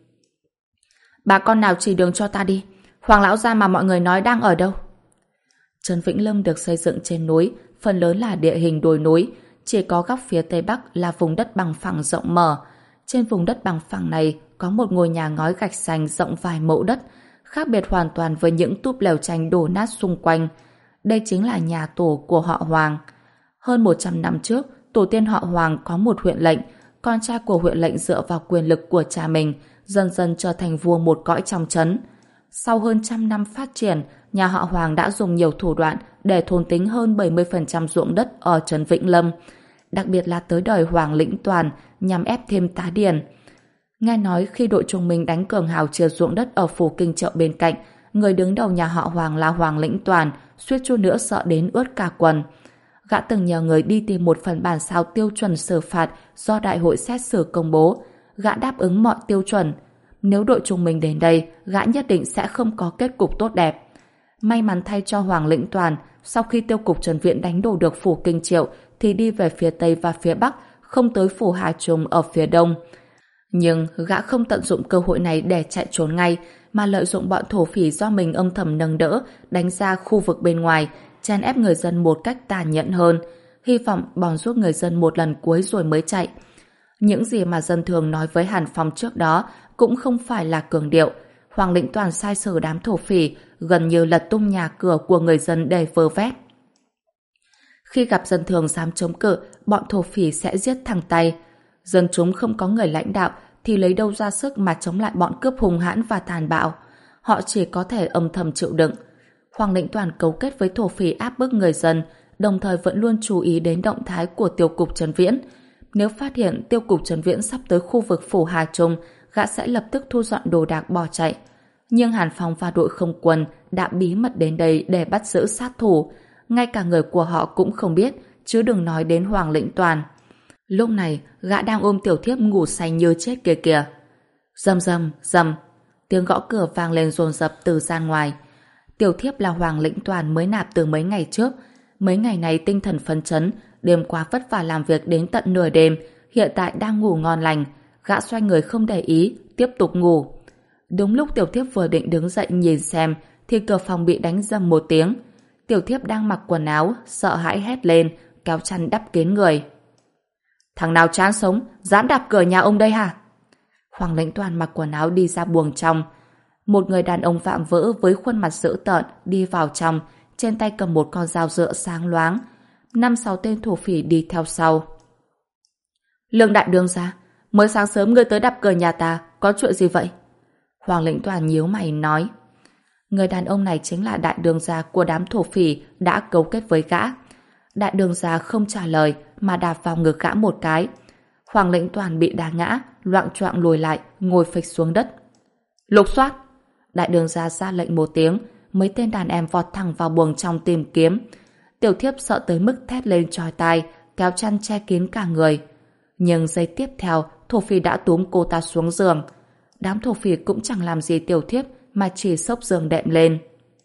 Bà con nào chỉ đường cho ta đi, Hoàng lão gia mà mọi người nói đang ở đâu? Trấn Vĩnh Lâm được xây dựng trên núi, phần lớn là địa hình đồi núi, chỉ có góc phía tây bắc là vùng đất bằng phẳng rộng mở. Trên vùng đất bằng phẳng này có một ngôi nhà ngói gạch xanh rộng vài mẫu đất, khác biệt hoàn toàn với những túp lều tranh đổ nát xung quanh. Đây chính là nhà tổ của họ Hoàng. Hơn một trăm năm trước, tổ tiên họ Hoàng có một huyện lệnh, con trai của huyện lệnh dựa vào quyền lực của cha mình, dần dần trở thành vua một cõi trong trấn. Sau hơn trăm năm phát triển, nhà họ Hoàng đã dùng nhiều thủ đoạn để thôn tính hơn bảy mươi phần trăm ruộng đất ở trấn Vĩnh Lâm, đặc biệt là tới đời Hoàng Lĩnh Toàn nhằm ép thêm tá điền. Nghe nói khi đội Trung Minh đánh Cường Hào chia ruộng đất ở phủ Kinh Chợ bên cạnh, người đứng đầu nhà họ Hoàng là Hoàng Lĩnh Toàn, suýt chút nữa sợ đến ướt cả quần. Gã từng nhờ người đi tìm một phần bản sao tiêu chuẩn xử phạt do đại hội xét xử công bố. Gã đáp ứng mọi tiêu chuẩn. Nếu đội Trung Minh đến đây, gã nhất định sẽ không có kết cục tốt đẹp. May mắn thay cho Hoàng Lĩnh Toàn, sau khi tiêu cục Trần Viện đánh đổ được phủ Kinh Triệu thì đi về phía Tây và phía Bắc, không tới phủ Hà Trung ở phía Đông. Nhưng gã không tận dụng cơ hội này để chạy trốn ngay, mà lợi dụng bọn thổ phỉ do mình âm thầm nâng đỡ, đánh ra khu vực bên ngoài, chèn ép người dân một cách tàn nhẫn hơn, hy vọng bòn giúp người dân một lần cuối rồi mới chạy. Những gì mà dân thường nói với Hàn Phong trước đó cũng không phải là cường điệu. Hoàng Lĩnh Toàn sai sử đám thổ phỉ gần như lật tung nhà cửa của người dân để vơ vét. Khi gặp dân thường dám chống cự, bọn thổ phỉ sẽ giết thẳng tay. Dân chúng không có người lãnh đạo thì lấy đâu ra sức mà chống lại bọn cướp hung hãn và tàn bạo. Họ chỉ có thể âm thầm chịu đựng. Hoàng Lĩnh Toàn cấu kết với thổ phỉ áp bức người dân, đồng thời vẫn luôn chú ý đến động thái của Tiêu cục Trấn Viễn. Nếu phát hiện Tiêu cục Trấn Viễn sắp tới khu vực phủ Hà Trung, gã sẽ lập tức thu dọn đồ đạc bỏ chạy. Nhưng Hàn Phong và đội không quân đã bí mật đến đây để bắt giữ sát thủ. Ngay cả người của họ cũng không biết, chứ đừng nói đến Hoàng Lĩnh Toàn. Lúc này, gã đang ôm tiểu thiếp ngủ say như chết kia kìa. Rầm rầm, rầm. Tiếng gõ cửa vang lên dồn dập từ gian ngoài. Tiểu thiếp là Hoàng Lĩnh Toàn mới nạp từ mấy ngày trước. Mấy ngày này tinh thần phấn chấn, đêm qua vất vả làm việc đến tận nửa đêm, hiện tại đang ngủ ngon lành. Gã xoay người không để ý, tiếp tục ngủ. Đúng lúc tiểu thiếp vừa định đứng dậy nhìn xem, thì cửa phòng bị đánh rầm một tiếng. Tiểu thiếp đang mặc quần áo, sợ hãi hét lên, kéo chăn đắp kín người. Thằng nào chán sống, dám đạp cửa nhà ông đây hả? Hoàng Lĩnh Toàn mặc quần áo đi ra buồng trong. Một người đàn ông vạm vỡ với khuôn mặt dữ tợn đi vào trong, trên tay cầm một con dao dựa sáng loáng. Năm sáu tên thổ phỉ đi theo sau. Lương đại đương gia, mới sáng sớm ngươi tới đập cửa nhà ta, có chuyện gì vậy? Hoàng Lĩnh Toàn nhíu mày nói. Người đàn ông này chính là đại đương gia của đám thổ phỉ đã cấu kết với gã. Đại đương gia không trả lời mà đạp vào ngực gã một cái. Hoàng Lĩnh Toàn bị đá ngã, loạng choạng lùi lại, ngồi phịch xuống đất. Lục soát! Đại đương gia ra lệnh một tiếng, mấy tên đàn em vọt thẳng vào buồng trong tìm kiếm. Tiểu thiếp sợ tới mức thét lên chói tai, kéo chăn che kín cả người. Nhưng giây tiếp theo, thổ phỉ đã túm cô ta xuống giường. Đám thổ phỉ cũng chẳng làm gì tiểu thiếp mà chỉ xốc giường đệm lên.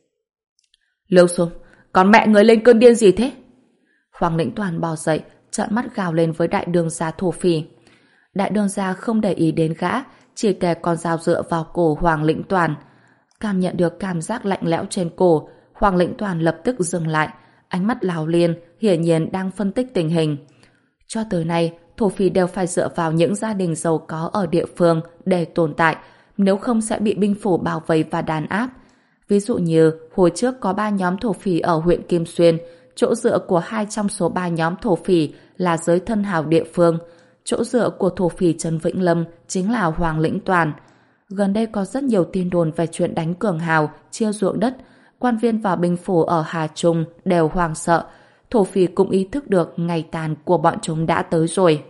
Lưu xuống, còn mẹ người lên cơn điên gì thế? Hoàng Lĩnh Toàn bò dậy, trợn mắt gào lên với đại đương gia thổ phỉ. Đại đương gia không để ý đến gã, chỉ kề con dao dựa vào cổ Hoàng Lĩnh Toàn. Cảm nhận được cảm giác lạnh lẽo trên cổ, Hoàng Lĩnh Toàn lập tức dừng lại, ánh mắt láo liên, hiển nhiên đang phân tích tình hình. Cho tới nay, thổ phỉ đều phải dựa vào những gia đình giàu có ở địa phương để tồn tại, nếu không sẽ bị binh phủ bảo vệ và đàn áp. Ví dụ như, hồi trước có ba nhóm thổ phỉ ở huyện Kim Xuyên, chỗ dựa của hai trong số ba nhóm thổ phỉ là giới thân hào địa phương. Chỗ dựa của thổ phỉ Trấn Vĩnh Lâm chính là Hoàng Lĩnh Toàn. Gần đây có rất nhiều tin đồn về chuyện đánh cường hào, chia ruộng đất. Quan viên và binh phủ ở Hà Trung đều hoang sợ. Thổ phỉ cũng ý thức được ngày tàn của bọn chúng đã tới rồi.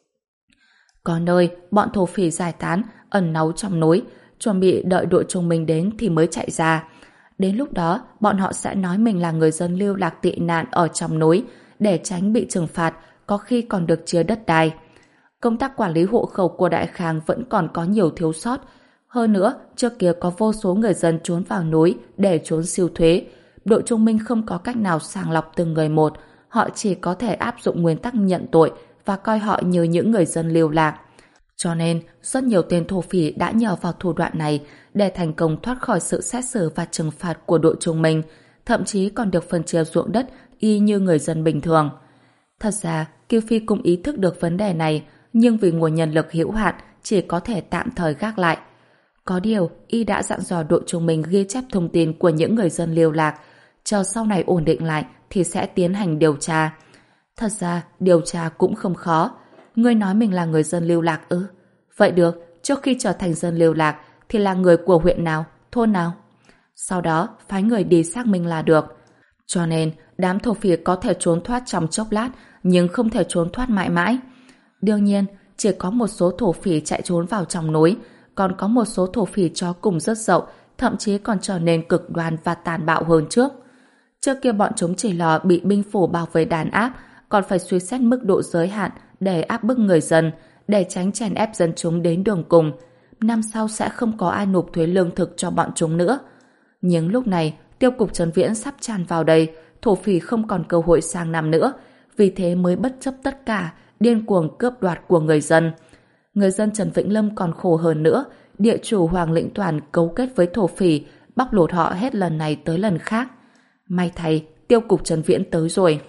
Có nơi, bọn thổ phỉ giải tán, ẩn náu trong núi, chuẩn bị đợi đội trung mình đến thì mới chạy ra. Đến lúc đó, bọn họ sẽ nói mình là người dân lưu lạc tị nạn ở trong núi, để tránh bị trừng phạt, có khi còn được chia đất đai. Công tác quản lý hộ khẩu của Đại Khang vẫn còn có nhiều thiếu sót. Hơn nữa, trước kia có vô số người dân trốn vào núi để trốn siêu thuế. Đội trung minh không có cách nào sàng lọc từng người một, họ chỉ có thể áp dụng nguyên tắc nhận tội và coi họ như những người dân lưu lạc. Cho nên, rất nhiều tên thổ phỉ đã nhờ vào thủ đoạn này để thành công thoát khỏi sự xét xử và trừng phạt của đội trung minh, thậm chí còn được phân chia ruộng đất y như người dân bình thường. Thật ra, Kiều Phi cũng ý thức được vấn đề này, nhưng vì nguồn nhân lực hữu hạn chỉ có thể tạm thời gác lại. Có điều, y đã dặn dò đội trung minh ghi chép thông tin của những người dân lưu lạc, chờ sau này ổn định lại thì sẽ tiến hành điều tra. Thật ra, điều tra cũng không khó. Ngươi nói mình là người dân lưu lạc ư? Vậy được, trước khi trở thành dân lưu lạc thì là người của huyện nào, thôn nào? Sau đó, phái người đi xác minh là được. Cho nên, đám thổ phỉ có thể trốn thoát trong chốc lát, nhưng không thể trốn thoát mãi mãi. Đương nhiên, chỉ có một số thổ phỉ chạy trốn vào trong núi, còn có một số thổ phỉ chó cùng rất dậu, thậm chí còn trở nên cực đoan và tàn bạo hơn trước. Trước kia bọn chúng chỉ lo bị binh phủ bảo vệ đàn áp, còn phải suy xét mức độ giới hạn để áp bức người dân, để tránh chèn ép dân chúng đến đường cùng. Năm sau sẽ không có ai nộp thuế lương thực cho bọn chúng nữa. Nhưng lúc này, tiêu cục Trấn Viễn sắp tràn vào đây, thổ phỉ không còn cơ hội sang năm nữa, vì thế mới bất chấp tất cả, điên cuồng cướp đoạt của người dân. Người dân Trấn Vĩnh Lâm còn khổ hơn nữa, địa chủ Hoàng Lĩnh Toàn cấu kết với thổ phỉ, bóc lột họ hết lần này tới lần khác. May thay, tiêu cục Trấn Viễn tới rồi.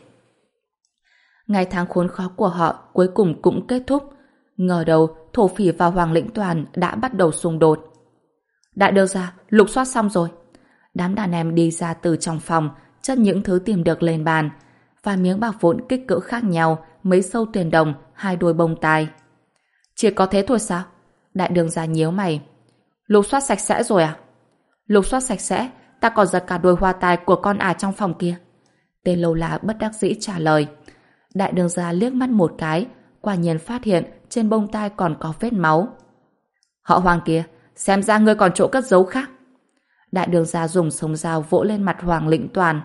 Ngày tháng khốn khó của họ cuối cùng cũng kết thúc. Ngờ đâu, thổ phỉ và Hoàng Lĩnh Toàn đã bắt đầu xung đột. Đại đường gia, lục soát xong rồi. Đám đàn em đi ra từ trong phòng, chất những thứ tìm được lên bàn. Vài miếng bạc vụn kích cỡ khác nhau, mấy sâu tiền đồng, hai đôi bông tai. Chỉ có thế thôi sao? Đại đường gia nhíu mày. Lục soát sạch sẽ rồi à? Lục soát sạch sẽ, ta còn giật cả đôi hoa tai của con ả trong phòng kia. Tên Lâu La bất đắc dĩ trả lời. Đại đường gia liếc mắt một cái, quả nhiên phát hiện trên bông tai còn có vết máu. Họ Hoàng kia, xem ra ngươi còn chỗ cất giấu khác. Đại đường gia dùng sống dao vỗ lên mặt Hoàng Lĩnh Toàn.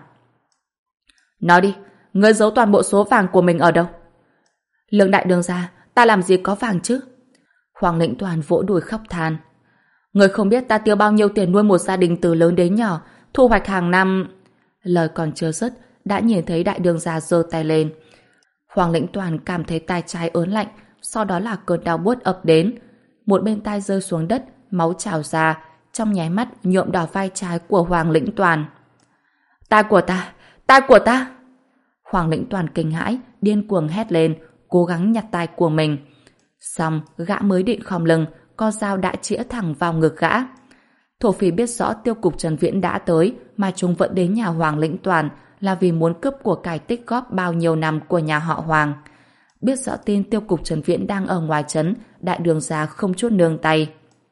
Nói đi, ngươi giấu toàn bộ số vàng của mình ở đâu? Lương đại đường gia, ta làm gì có vàng chứ? Hoàng Lĩnh Toàn vỗ đùi khóc than. Ngươi không biết ta tiêu bao nhiêu tiền nuôi một gia đình từ lớn đến nhỏ, thu hoạch hàng năm... Lời còn chưa dứt, đã nhìn thấy đại đường gia giơ tay lên. Hoàng Lĩnh Toàn cảm thấy tai trái ớn lạnh, sau đó là cơn đau buốt ập đến. Một bên tai rơi xuống đất, máu trào ra, trong nháy mắt nhuộm đỏ vai trái của Hoàng Lĩnh Toàn. Tai của ta! Tai của ta! Hoàng Lĩnh Toàn kinh hãi, điên cuồng hét lên, cố gắng nhặt tai của mình. Xong, gã mới định khom lưng, con dao đã chĩa thẳng vào ngực gã. Thổ phỉ biết rõ tiêu cục Trần Viễn đã tới, mà chúng vẫn đến nhà Hoàng Lĩnh Toàn là vì muốn cướp của cải tích góp bao nhiêu năm của nhà họ Hoàng. Biết rõ tin tiêu cục Trần Viễn đang ở ngoài trấn, đại đường gia không chút nương tay.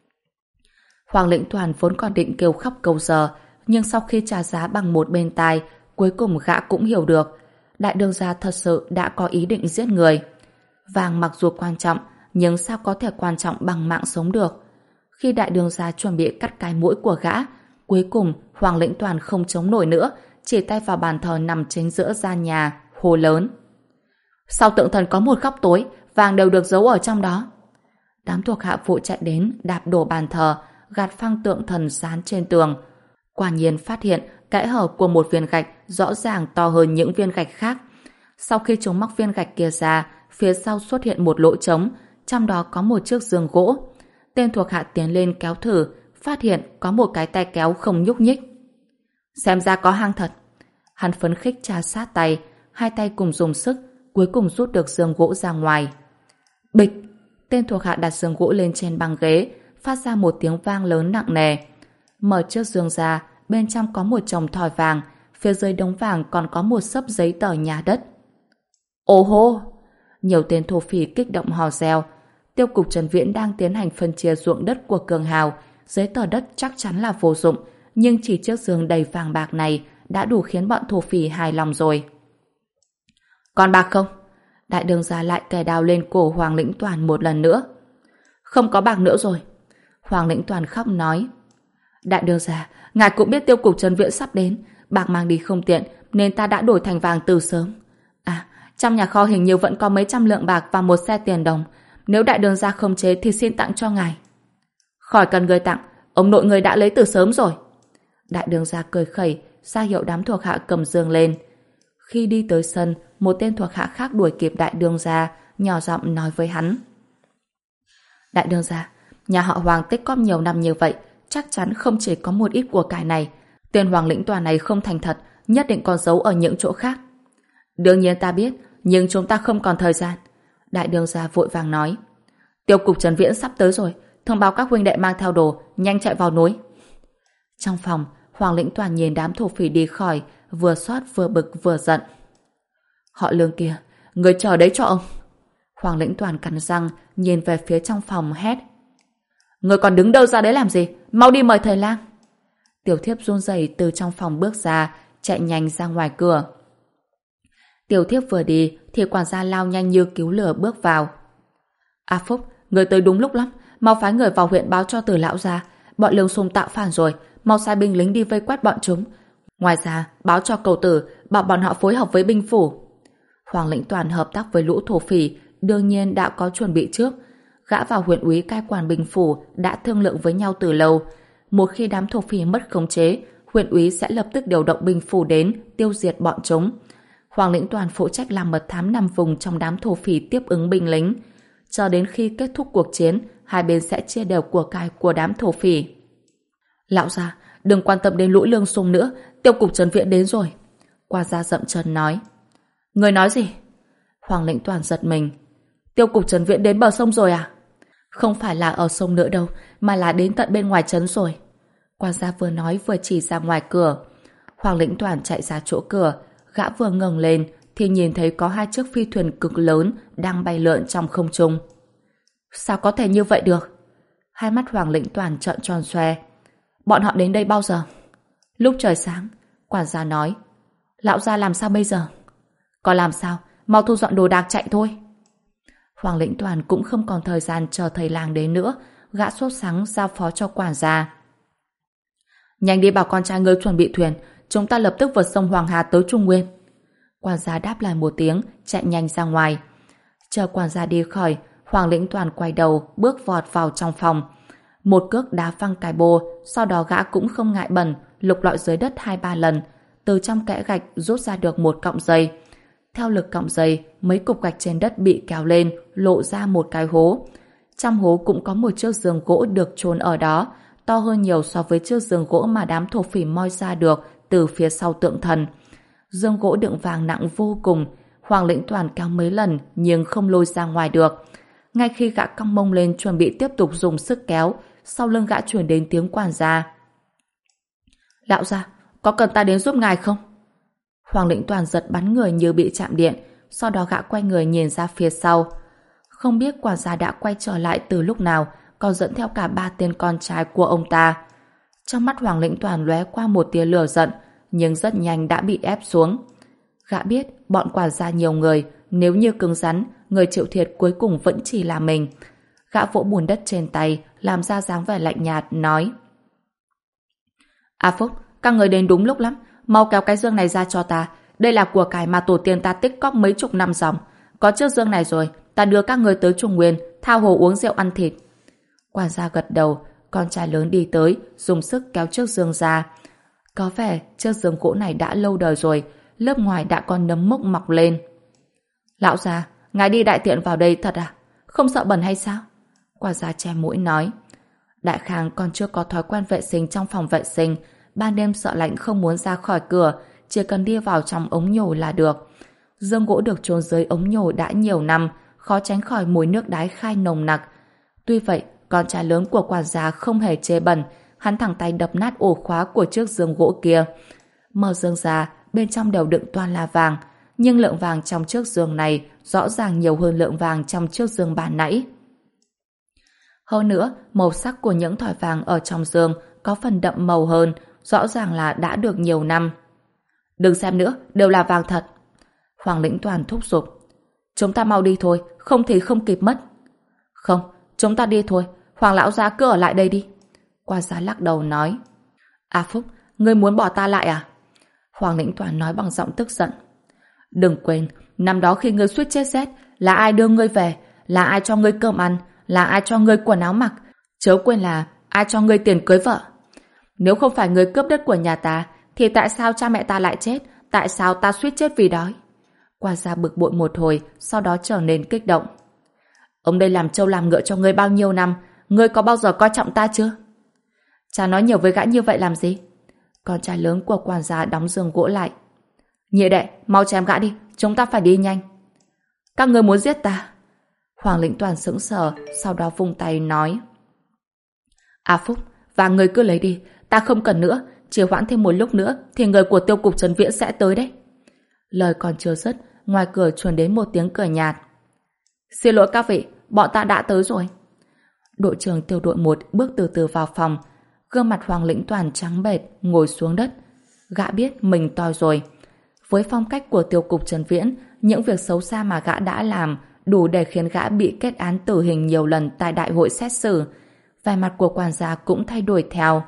Hoàng Lĩnh Toàn vốn còn định kêu khóc cầu giờ, nhưng sau khi trả giá bằng một bên tai, cuối cùng gã cũng hiểu được. Đại đường gia thật sự đã có ý định giết người. Vàng mặc dù quan trọng, nhưng sao có thể quan trọng bằng mạng sống được? Khi đại đường gia chuẩn bị cắt cái mũi của gã, cuối cùng Hoàng Lĩnh Toàn không chống nổi nữa, chỉ tay vào bàn thờ nằm chính giữa gian nhà, hô lớn. Sau tượng thần có một góc tối, vàng đều được giấu ở trong đó. Đám thuộc hạ phụ chạy đến, đạp đổ bàn thờ, gạt phăng tượng thần dán trên tường. Quả nhiên phát hiện kẽ hở của một viên gạch rõ ràng to hơn những viên gạch khác. Sau khi chúng móc viên gạch kia ra, phía sau xuất hiện một lỗ trống, trong đó có một chiếc giường gỗ. Tên thuộc hạ tiến lên kéo thử, phát hiện có một cái tay kéo không nhúc nhích. Xem ra có hang thật. Hắn phấn khích tra sát tay, hai tay cùng dùng sức, cuối cùng rút được giường gỗ ra ngoài. Bịch! Tên thuộc hạ đặt giường gỗ lên trên băng ghế, phát ra một tiếng vang lớn nặng nề. Mở chiếc giường ra, bên trong có một chồng thỏi vàng, phía dưới đống vàng còn có một xấp giấy tờ nhà đất. Ồ hô! Nhiều tên thổ phỉ kích động hò reo. Tiêu cục Trần Viễn đang tiến hành phân chia ruộng đất của Cường Hào, giấy tờ đất chắc chắn là vô dụng, nhưng chỉ chiếc giường đầy vàng bạc này đã đủ khiến bọn thổ phỉ hài lòng rồi. Còn bạc không? Đại đường gia lại kề đao lên cổ Hoàng Lĩnh Toàn một lần nữa. Không có bạc nữa rồi. Hoàng Lĩnh Toàn khóc nói. Đại đường gia, ngài cũng biết tiêu cục Trần Viễn sắp đến, bạc mang đi không tiện nên ta đã đổi thành vàng từ sớm. À, trong nhà kho hình như vẫn có mấy trăm lượng bạc và một xe tiền đồng. Nếu đại đường gia không chế thì xin tặng cho ngài. Khỏi cần người tặng, ông nội người đã lấy từ sớm rồi. Đại đường gia cười khẩy, ra hiệu đám thuộc hạ cầm giường lên. Khi đi tới sân, một tên thuộc hạ khác đuổi kịp đại đường gia, nhỏ giọng nói với hắn. Đại đường gia, nhà họ Hoàng tích cóp nhiều năm như vậy, chắc chắn không chỉ có một ít của cải này. Tên Hoàng Lĩnh Toàn này không thành thật, nhất định còn giấu ở những chỗ khác. Đương nhiên ta biết, nhưng chúng ta không còn thời gian. Đại đường gia vội vàng nói. Tiêu cục Trần Viễn sắp tới rồi, thông báo các huynh đệ mang theo đồ, nhanh chạy vào núi. Trong phòng, Hoàng Lĩnh Toàn nhìn đám thổ phỉ đi khỏi, vừa xót vừa bực vừa giận. Họ Lương kia, người chờ đấy cho ông. Hoàng Lĩnh Toàn cắn răng, nhìn về phía trong phòng hét. Người còn đứng đâu ra đấy làm gì? Mau đi mời thầy lang. Tiểu thiếp run rẩy từ trong phòng bước ra, chạy nhanh ra ngoài cửa. Tiểu thiếp vừa đi thì quản gia lao nhanh như cứu lửa bước vào. A Phúc, người tới đúng lúc lắm, mau phái người vào huyện báo cho Từ lão gia, bọn Lương Xung tạo phản rồi, mau sai binh lính đi vây quét bọn chúng. Ngoài ra, báo cho Cầu Tử, bảo bọn họ phối hợp với binh phủ. Hoàng Lĩnh Toàn hợp tác với lũ thổ phỉ, đương nhiên đã có chuẩn bị trước. Gã và huyện úy cai quản binh phủ đã thương lượng với nhau từ lâu. Một khi đám thổ phỉ mất khống chế, huyện úy sẽ lập tức điều động binh phủ đến tiêu diệt bọn chúng. Hoàng Lĩnh Toàn phụ trách làm mật thám nằm vùng trong đám thổ phỉ tiếp ứng binh lính. Cho đến khi kết thúc cuộc chiến, hai bên sẽ chia đều của cải của đám thổ phỉ. Lão gia, đừng quan tâm đến lũ Lương Xung nữa, tiêu cục Trần Viễn đến rồi. Qua gia dậm chân nói. Người nói gì? Hoàng Lĩnh Toàn giật mình. Tiêu cục Trần Viễn đến bờ sông rồi à? Không phải là ở sông nữa đâu, mà là đến tận bên ngoài trấn rồi. Quản gia vừa nói vừa chỉ ra ngoài cửa. Hoàng Lĩnh Toàn chạy ra chỗ cửa, gã vừa ngẩng lên thì nhìn thấy có hai chiếc phi thuyền cực lớn đang bay lượn trong không trung. Sao có thể như vậy được? Hai mắt Hoàng Lĩnh Toàn trợn tròn xoe. Bọn họ đến đây bao giờ? Lúc trời sáng, quản gia nói. Lão gia làm sao bây giờ? Có làm sao, mau thu dọn đồ đạc chạy thôi. Hoàng Lĩnh Toàn cũng không còn thời gian chờ thầy làng đến nữa, gã sốt sắng giao phó cho quản gia. Nhanh đi bảo con trai ngươi chuẩn bị thuyền, chúng ta lập tức vượt sông Hoàng Hà tới Trung Nguyên. Quản gia đáp lại một tiếng, chạy nhanh ra ngoài. Chờ quản gia đi khỏi, Hoàng Lĩnh Toàn quay đầu, bước vọt vào trong phòng. Một cước đá văng cái bô, sau đó gã cũng không ngại bẩn, lục lọi dưới đất hai ba lần, từ trong kẽ gạch rút ra được một cọng dây. Theo lực cọng dây, mấy cục gạch trên đất bị kéo lên, lộ ra một cái hố. Trong hố cũng có một chiếc giường gỗ được chôn ở đó, to hơn nhiều so với chiếc giường gỗ mà đám thổ phỉ moi ra được từ phía sau tượng thần. Giường gỗ đựng vàng nặng vô cùng, Hoàng Lĩnh Toàn kéo mấy lần nhưng không lôi ra ngoài được. Ngay khi gã cong mông lên chuẩn bị tiếp tục dùng sức kéo, sau lưng gã truyền đến tiếng quản gia. Lão gia, có cần ta đến giúp ngài không? Hoàng Lĩnh Toàn giật bắn người như bị chạm điện, sau đó gã quay người nhìn ra phía sau. Không biết quản gia đã quay trở lại từ lúc nào, còn dẫn theo cả ba tên con trai của ông ta. Trong mắt Hoàng Lĩnh Toàn lóe qua một tia lửa giận, nhưng rất nhanh đã bị ép xuống. Gã biết bọn quản gia nhiều người, nếu như cứng rắn, người chịu thiệt cuối cùng vẫn chỉ là mình. Gã vỗ bùn đất trên tay, làm ra dáng vẻ lạnh nhạt, nói: A Phúc, các người đến đúng lúc lắm, mau kéo cái dương này ra cho ta. Đây là của cải mà tổ tiên ta tích cóp mấy chục năm dòng. Có chiếc dương này rồi, ta đưa các người tới Trung Nguyên, tha hồ uống rượu ăn thịt. Quản gia gật đầu, con trai lớn đi tới, dùng sức kéo chiếc dương ra. Có vẻ chiếc giường gỗ này đã lâu đời rồi, lớp ngoài đã có nấm mốc mọc lên. Lão già, ngài đi đại tiện vào đây thật à? Không sợ bẩn hay sao? Quản gia che mũi nói. Đại Khang còn chưa có thói quen vệ sinh trong phòng vệ sinh, ban đêm sợ lạnh không muốn ra khỏi cửa, chỉ cần đi vào trong ống nhổ là được. Giường gỗ được chôn dưới ống nhổ đã nhiều năm, khó tránh khỏi mùi nước đái khai nồng nặc. Tuy vậy, con trai lớn của quản gia không hề chê bẩn, hắn thẳng tay đập nát ổ khóa của chiếc giường gỗ kia. Mở giường ra, bên trong đều đựng toàn là vàng, nhưng lượng vàng trong chiếc giường này rõ ràng nhiều hơn lượng vàng trong chiếc giường ban nãy. Hơn nữa, màu sắc của những thỏi vàng ở trong giường có phần đậm màu hơn, rõ ràng là đã được nhiều năm. Đừng xem nữa, đều là vàng thật. Hoàng Lĩnh Toàn thúc giục. Chúng ta mau đi thôi, không thì không kịp mất. Không, chúng ta đi thôi, Hoàng lão gia cứ ở lại đây đi. Quản gia lắc đầu nói. A Phúc, ngươi muốn bỏ ta lại à? Hoàng Lĩnh Toàn nói bằng giọng tức giận. Đừng quên, năm đó khi ngươi suýt chết rét, là ai đưa ngươi về, là ai cho ngươi cơm ăn, là ai cho ngươi quần áo mặc, chớ quên là ai cho ngươi tiền cưới vợ. Nếu không phải ngươi cướp đất của nhà ta, thì tại sao cha mẹ ta lại chết, tại sao ta suýt chết vì đói? Quản gia bực bội một hồi, sau đó trở nên kích động. Ông đây làm trâu làm ngựa cho ngươi bao nhiêu năm, ngươi có bao giờ coi trọng ta chưa? Cha nói nhiều với gã như vậy làm gì? Con trai lớn của quản gia đóng giường gỗ lại. Nhị đệ, mau chém gã đi, chúng ta phải đi nhanh. Các ngươi muốn giết ta? Hoàng Lĩnh Toàn sững sờ, sau đó vung tay nói. A Phúc, và người cứ lấy đi, ta không cần nữa, chỉ hoãn thêm một lúc nữa thì người của tiêu cục Trấn Viễn sẽ tới đấy. Lời còn chưa dứt, ngoài cửa truyền đến một tiếng cười nhạt. Xin lỗi các vị, bọn ta đã tới rồi. Đội trưởng tiêu đội một bước từ từ vào phòng, gương mặt Hoàng Lĩnh Toàn trắng bệch, ngồi xuống đất. Gã biết mình toi rồi. Với phong cách của tiêu cục Trấn Viễn, những việc xấu xa mà gã đã làm đủ để khiến gã bị kết án tử hình nhiều lần tại đại hội xét xử. Vẻ mặt của quản gia cũng thay đổi theo.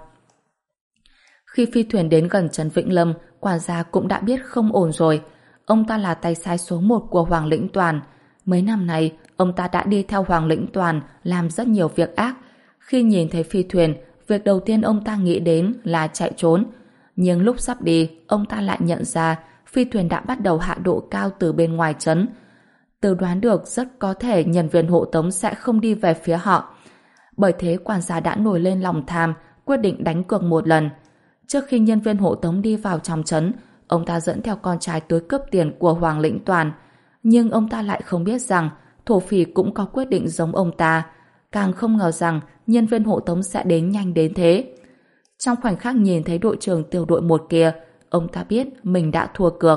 Khi phi thuyền đến gần Trấn Vĩnh Lâm, quản gia cũng đã biết không ổn rồi. Ông ta là tay sai số một của Hoàng Lĩnh Toàn. Mấy năm nay, ông ta đã đi theo Hoàng Lĩnh Toàn làm rất nhiều việc ác. Khi nhìn thấy phi thuyền, việc đầu tiên ông ta nghĩ đến là chạy trốn. Nhưng lúc sắp đi, ông ta lại nhận ra phi thuyền đã bắt đầu hạ độ cao từ bên ngoài trấn. Từ đoán được rất có thể nhân viên hộ tống sẽ không đi về phía họ. Bởi thế quản gia đã nổi lên lòng tham, quyết định đánh cược một lần. Trước khi nhân viên hộ tống đi vào trong trấn, ông ta dẫn theo con trai tới cướp tiền của Hoàng Lĩnh Toàn. Nhưng ông ta lại không biết rằng thổ phỉ cũng có quyết định giống ông ta. Càng không ngờ rằng nhân viên hộ tống sẽ đến nhanh đến thế. Trong khoảnh khắc nhìn thấy đội trưởng tiểu đội một kia, ông ta biết mình đã thua cược.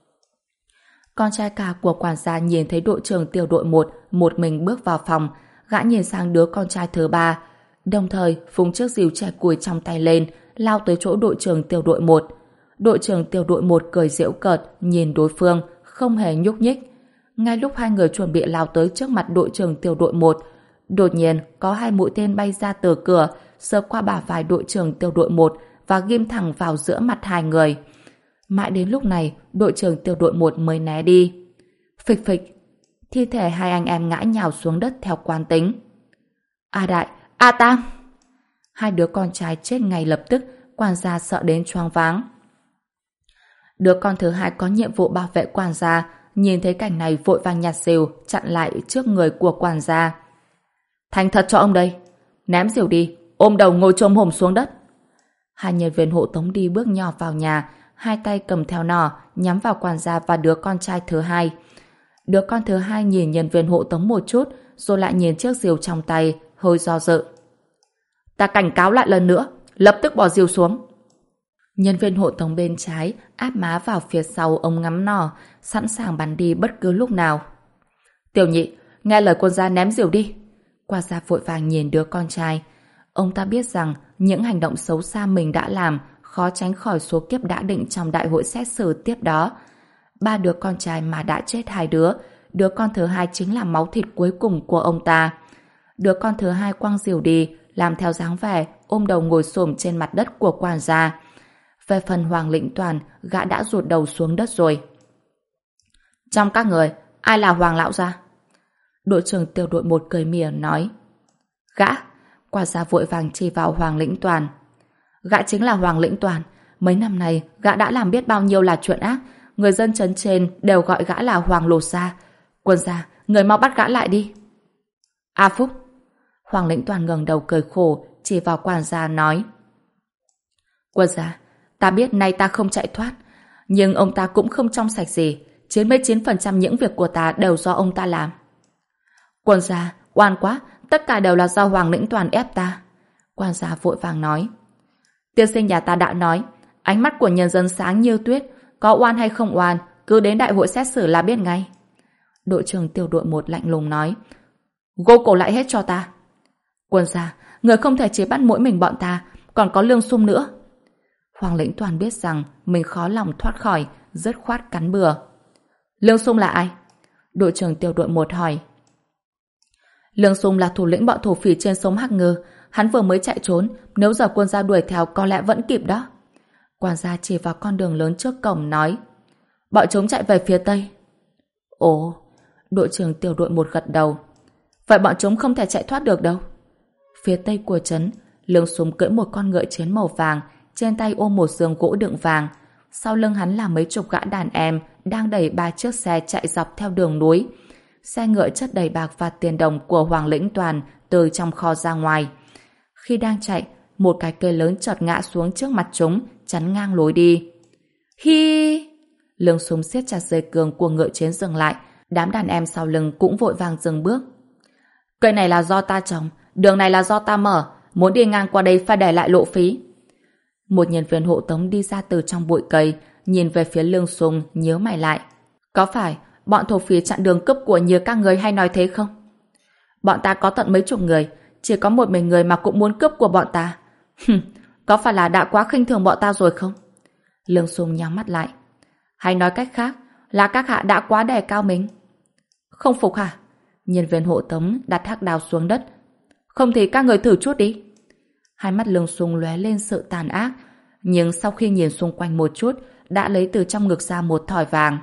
Con trai cả của quản gia nhìn thấy đội trưởng tiểu đội một một mình bước vào phòng, gã nhìn sang đứa con trai thứ ba, đồng thời phùng chiếc rìu chẻ củi trong tay lên, lao tới chỗ đội trưởng tiểu đội một. Đội trưởng tiểu đội một cười giễu cợt nhìn đối phương, không hề nhúc nhích. Ngay lúc hai người chuẩn bị lao tới trước mặt đội trưởng tiểu đội một, đột nhiên có hai mũi tên bay ra từ cửa, sơ qua bả vai đội trưởng tiểu đội một và ghim thẳng vào giữa mặt hai người. Mãi đến lúc này, đội trưởng tiểu đội một mới né đi. Phịch phịch, thi thể hai anh em ngã nhào xuống đất theo quán tính. A Đại, A Tam! Hai đứa con trai chết ngay lập tức, quản gia sợ đến choáng váng. Đứa con thứ hai có nhiệm vụ bảo vệ quản gia, nhìn thấy cảnh này vội vàng nhặt rìu chặn lại trước người của quản gia. Thành thật cho ông đây, ném rìu đi, ôm đầu ngồi chồm hổm xuống đất. Hai nhân viên hộ tống đi bước nhỏ vào nhà, hai tay cầm theo nỏ nhắm vào quản gia và đứa con trai thứ hai. Đứa con thứ hai nhìn nhân viên hộ tống một chút, rồi lại nhìn chiếc rìu trong tay, hơi do dự. Ta cảnh cáo lại lần nữa, lập tức bỏ rìu xuống. Nhân viên hộ tống bên trái áp má vào phía sau ông ngắm nỏ, sẵn sàng bắn đi bất cứ lúc nào. Tiểu Nhị, nghe lời quân gia ném rìu đi. Quản gia vội vàng nhìn đứa con trai. Ông ta biết rằng những hành động xấu xa mình đã làm khó tránh khỏi số kiếp đã định trong đại hội xét xử tiếp đó. Ba đứa con trai mà đã chết hai đứa, đứa con thứ hai chính là máu thịt cuối cùng của ông ta. Đứa con thứ hai quăng rìu đi, làm theo dáng vẻ, ôm đầu ngồi xổm trên mặt đất của quản gia. Về phần Hoàng Lĩnh Toàn, gã đã rụt đầu xuống đất rồi. Trong các người, ai là Hoàng lão gia? Đội trưởng tiểu đội một cười mỉa nói. Gã, quản gia vội vàng chỉ vào Hoàng Lĩnh Toàn. Gã chính là Hoàng Lĩnh Toàn. Mấy năm này, gã đã làm biết bao nhiêu là chuyện ác. Người dân trấn trên đều gọi gã là Hoàng Lột Gia. Quân gia, người mau bắt gã lại đi. A Phúc. Hoàng Lĩnh Toàn ngẩng đầu cười khổ, chỉ vào quản gia nói. Quân gia, ta biết nay ta không chạy thoát, nhưng ông ta cũng không trong sạch gì. chín mươi chín phần trăm những việc của ta đều do ông ta làm. Quân gia, oan quá, tất cả đều là do Hoàng Lĩnh Toàn ép ta. Quản gia vội vàng nói. Tiên sinh nhà ta đã nói, ánh mắt của nhân dân sáng như tuyết, có oan hay không oan, cứ đến đại hội xét xử là biết ngay. Đội trưởng tiểu đội một lạnh lùng nói. Gô cổ lại hết cho ta. Quân gia, người không thể chỉ bắt mỗi mình bọn ta, còn có Lương Sung nữa. Hoàng Lĩnh Toàn biết rằng mình khó lòng thoát khỏi, dứt khoát cắn bừa. Lương Sung là ai? Đội trưởng tiểu đội một hỏi. Lương Sung là thủ lĩnh bọn thổ phỉ trên sông Hắc Ngư, hắn vừa mới chạy trốn, nếu giờ quân gia đuổi theo có lẽ vẫn kịp đó. Quản gia chỉ vào con đường lớn trước cổng nói. Bọn chúng chạy về phía tây. Ồ, đội trưởng tiểu đội một gật đầu. Vậy bọn chúng không thể chạy thoát được đâu. Phía tây của trấn, Lương Sung cưỡi một con ngựa chiến màu vàng, trên tay ôm một giường gỗ đựng vàng. Sau lưng hắn là mấy chục gã đàn em đang đẩy ba chiếc xe chạy dọc theo đường núi. Xe ngựa chất đầy bạc và tiền đồng của Hoàng Lĩnh Toàn từ trong kho ra ngoài. Khi đang chạy, một cái cây lớn chợt ngã xuống trước mặt chúng, chắn ngang lối đi. Hi! Lương Sung siết chặt dây cương của ngựa chiến dừng lại, đám đàn em sau lưng cũng vội vàng dừng bước. Cây này là do ta trồng, đường này là do ta mở, muốn đi ngang qua đây phải để lại lộ phí. Một nhân viên hộ tống đi ra từ trong bụi cây, nhìn về phía Lương Sung, nhíu mày lại. Có phải bọn thổ phỉ chặn đường cướp của như các người hay nói thế không? Bọn ta có tận mấy chục người, chỉ có một mình người mà cũng muốn cướp của bọn ta. Có phải là đã quá khinh thường bọn ta rồi không? Lương Sung nhắm mắt lại. Hay nói cách khác, là các hạ đã quá đè cao mình. Không phục hả? Nhân viên hộ tống đặt hắc đao xuống đất. Không thì các người thử chút đi. Hai mắt Lương Sung lóe lên sự tàn ác, nhưng sau khi nhìn xung quanh một chút, đã lấy từ trong ngực ra một thỏi vàng.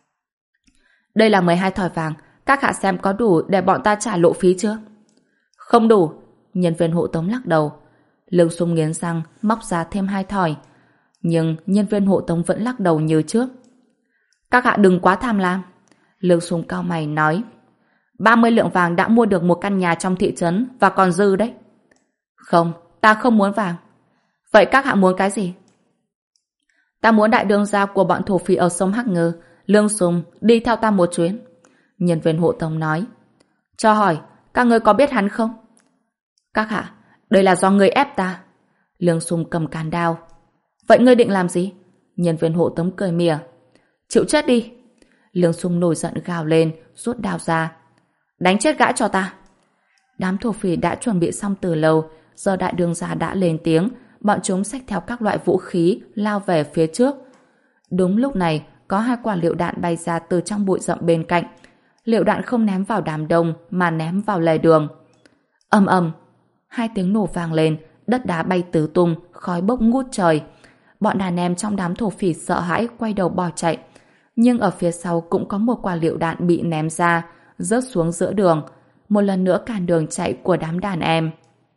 Đây là mười hai thỏi vàng, các hạ xem có đủ để bọn ta trả lộ phí chưa? Không đủ. Nhân viên hộ tống lắc đầu. Lương Sung nghiến răng, móc ra thêm hai thỏi. Nhưng nhân viên hộ tống vẫn lắc đầu như trước. Các hạ đừng quá tham lam. Lương Sung cau mày nói. ba mươi lượng vàng đã mua được một căn nhà trong thị trấn và còn dư đấy. Không, ta không muốn vàng. Vậy các hạ muốn cái gì? Ta muốn đại đương gia của bọn thổ phỉ ở sông Hắc Ngư, Lương Sung, đi theo ta một chuyến. Nhân viên hộ tống nói. Cho hỏi, các ngươi có biết hắn không? Các hạ, đây là do người ép ta. Lương Xung cầm cán đao. Vậy ngươi định làm gì? Nhân viên hộ tống cười mỉa. Chịu chết đi. Lương Xung nổi giận gào lên, rút đao ra. Đánh chết gã cho ta. Đám thổ phỉ đã chuẩn bị xong từ lâu, giờ đại đường gia đã lên tiếng, bọn chúng xách theo các loại vũ khí lao về phía trước. Đúng lúc này, có hai quả lựu đạn bay ra từ trong bụi rậm bên cạnh. Lựu đạn không ném vào đám đông mà ném vào lề đường. Ầm ầm, hai tiếng nổ vang lên, đất đá bay tứ tung, khói bốc ngút trời. Bọn đàn em trong đám thổ phỉ sợ hãi quay đầu bỏ chạy. Nhưng ở phía sau cũng có một quả lựu đạn bị ném ra, rớt xuống giữa đường, một lần nữa cản đường chạy của đám đàn em.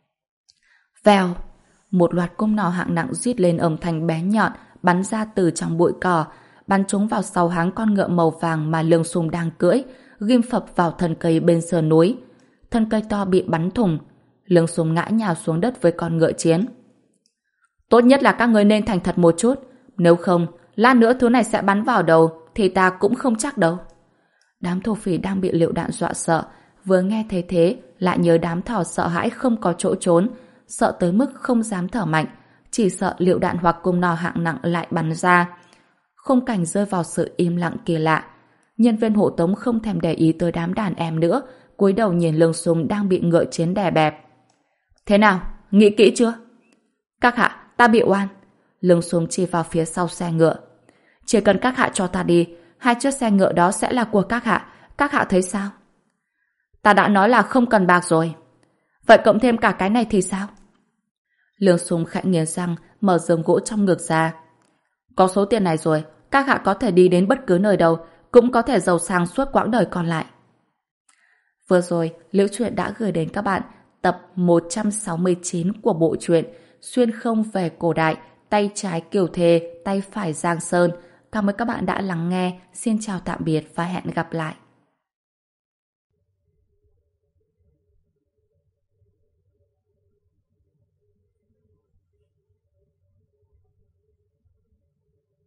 Vèo, một loạt cung nỏ hạng nặng rít lên âm thanh bé nhọn bắn ra từ trong bụi cỏ, bắn trúng vào sau háng con ngựa màu vàng mà Lương Xung đang cưỡi, ghim phập vào thân cây bên sườn núi. Thân cây to bị bắn thủng, Lương Xung ngã nhào xuống đất với con ngựa chiến. Tốt nhất là các người nên thành thật một chút, nếu không, lát nữa thứ này sẽ bắn vào đầu thì ta cũng không chắc đâu. Đám thổ phỉ đang bị lựu đạn dọa sợ, vừa nghe thấy thế lại nhớ đám thỏ sợ hãi không có chỗ trốn, sợ tới mức không dám thở mạnh, chỉ sợ lựu đạn hoặc cung nỏ hạng nặng lại bắn ra. Khung cảnh rơi vào sự im lặng kỳ lạ. Nhân viên hộ tống không thèm để ý tới đám đàn em nữa, cúi đầu nhìn Lương Xung đang bị ngựa chiến đè bẹp. Thế nào, nghĩ kỹ chưa? Các hạ, ta bị oan. Lương Xung chỉ vào phía sau xe ngựa. Chỉ cần các hạ cho ta đi, hai chiếc xe ngựa đó sẽ là của các hạ. Các hạ thấy sao? Ta đã nói là không cần bạc rồi. Vậy cộng thêm cả cái này thì sao? Lương Xung khẽ nghiến răng, mở giường gỗ trong ngực ra. Có số tiền này rồi, các hạ có thể đi đến bất cứ nơi đâu, cũng có thể giàu sang suốt quãng đời còn lại. Vừa rồi, Liễu Chuyện đã gửi đến các bạn tập một trăm sáu mươi chín của bộ truyện Xuyên không về cổ đại, tay trái Kiều Thề, tay phải Giang Sơn. Cảm ơn các bạn đã lắng nghe. Xin chào tạm biệt và hẹn gặp lại.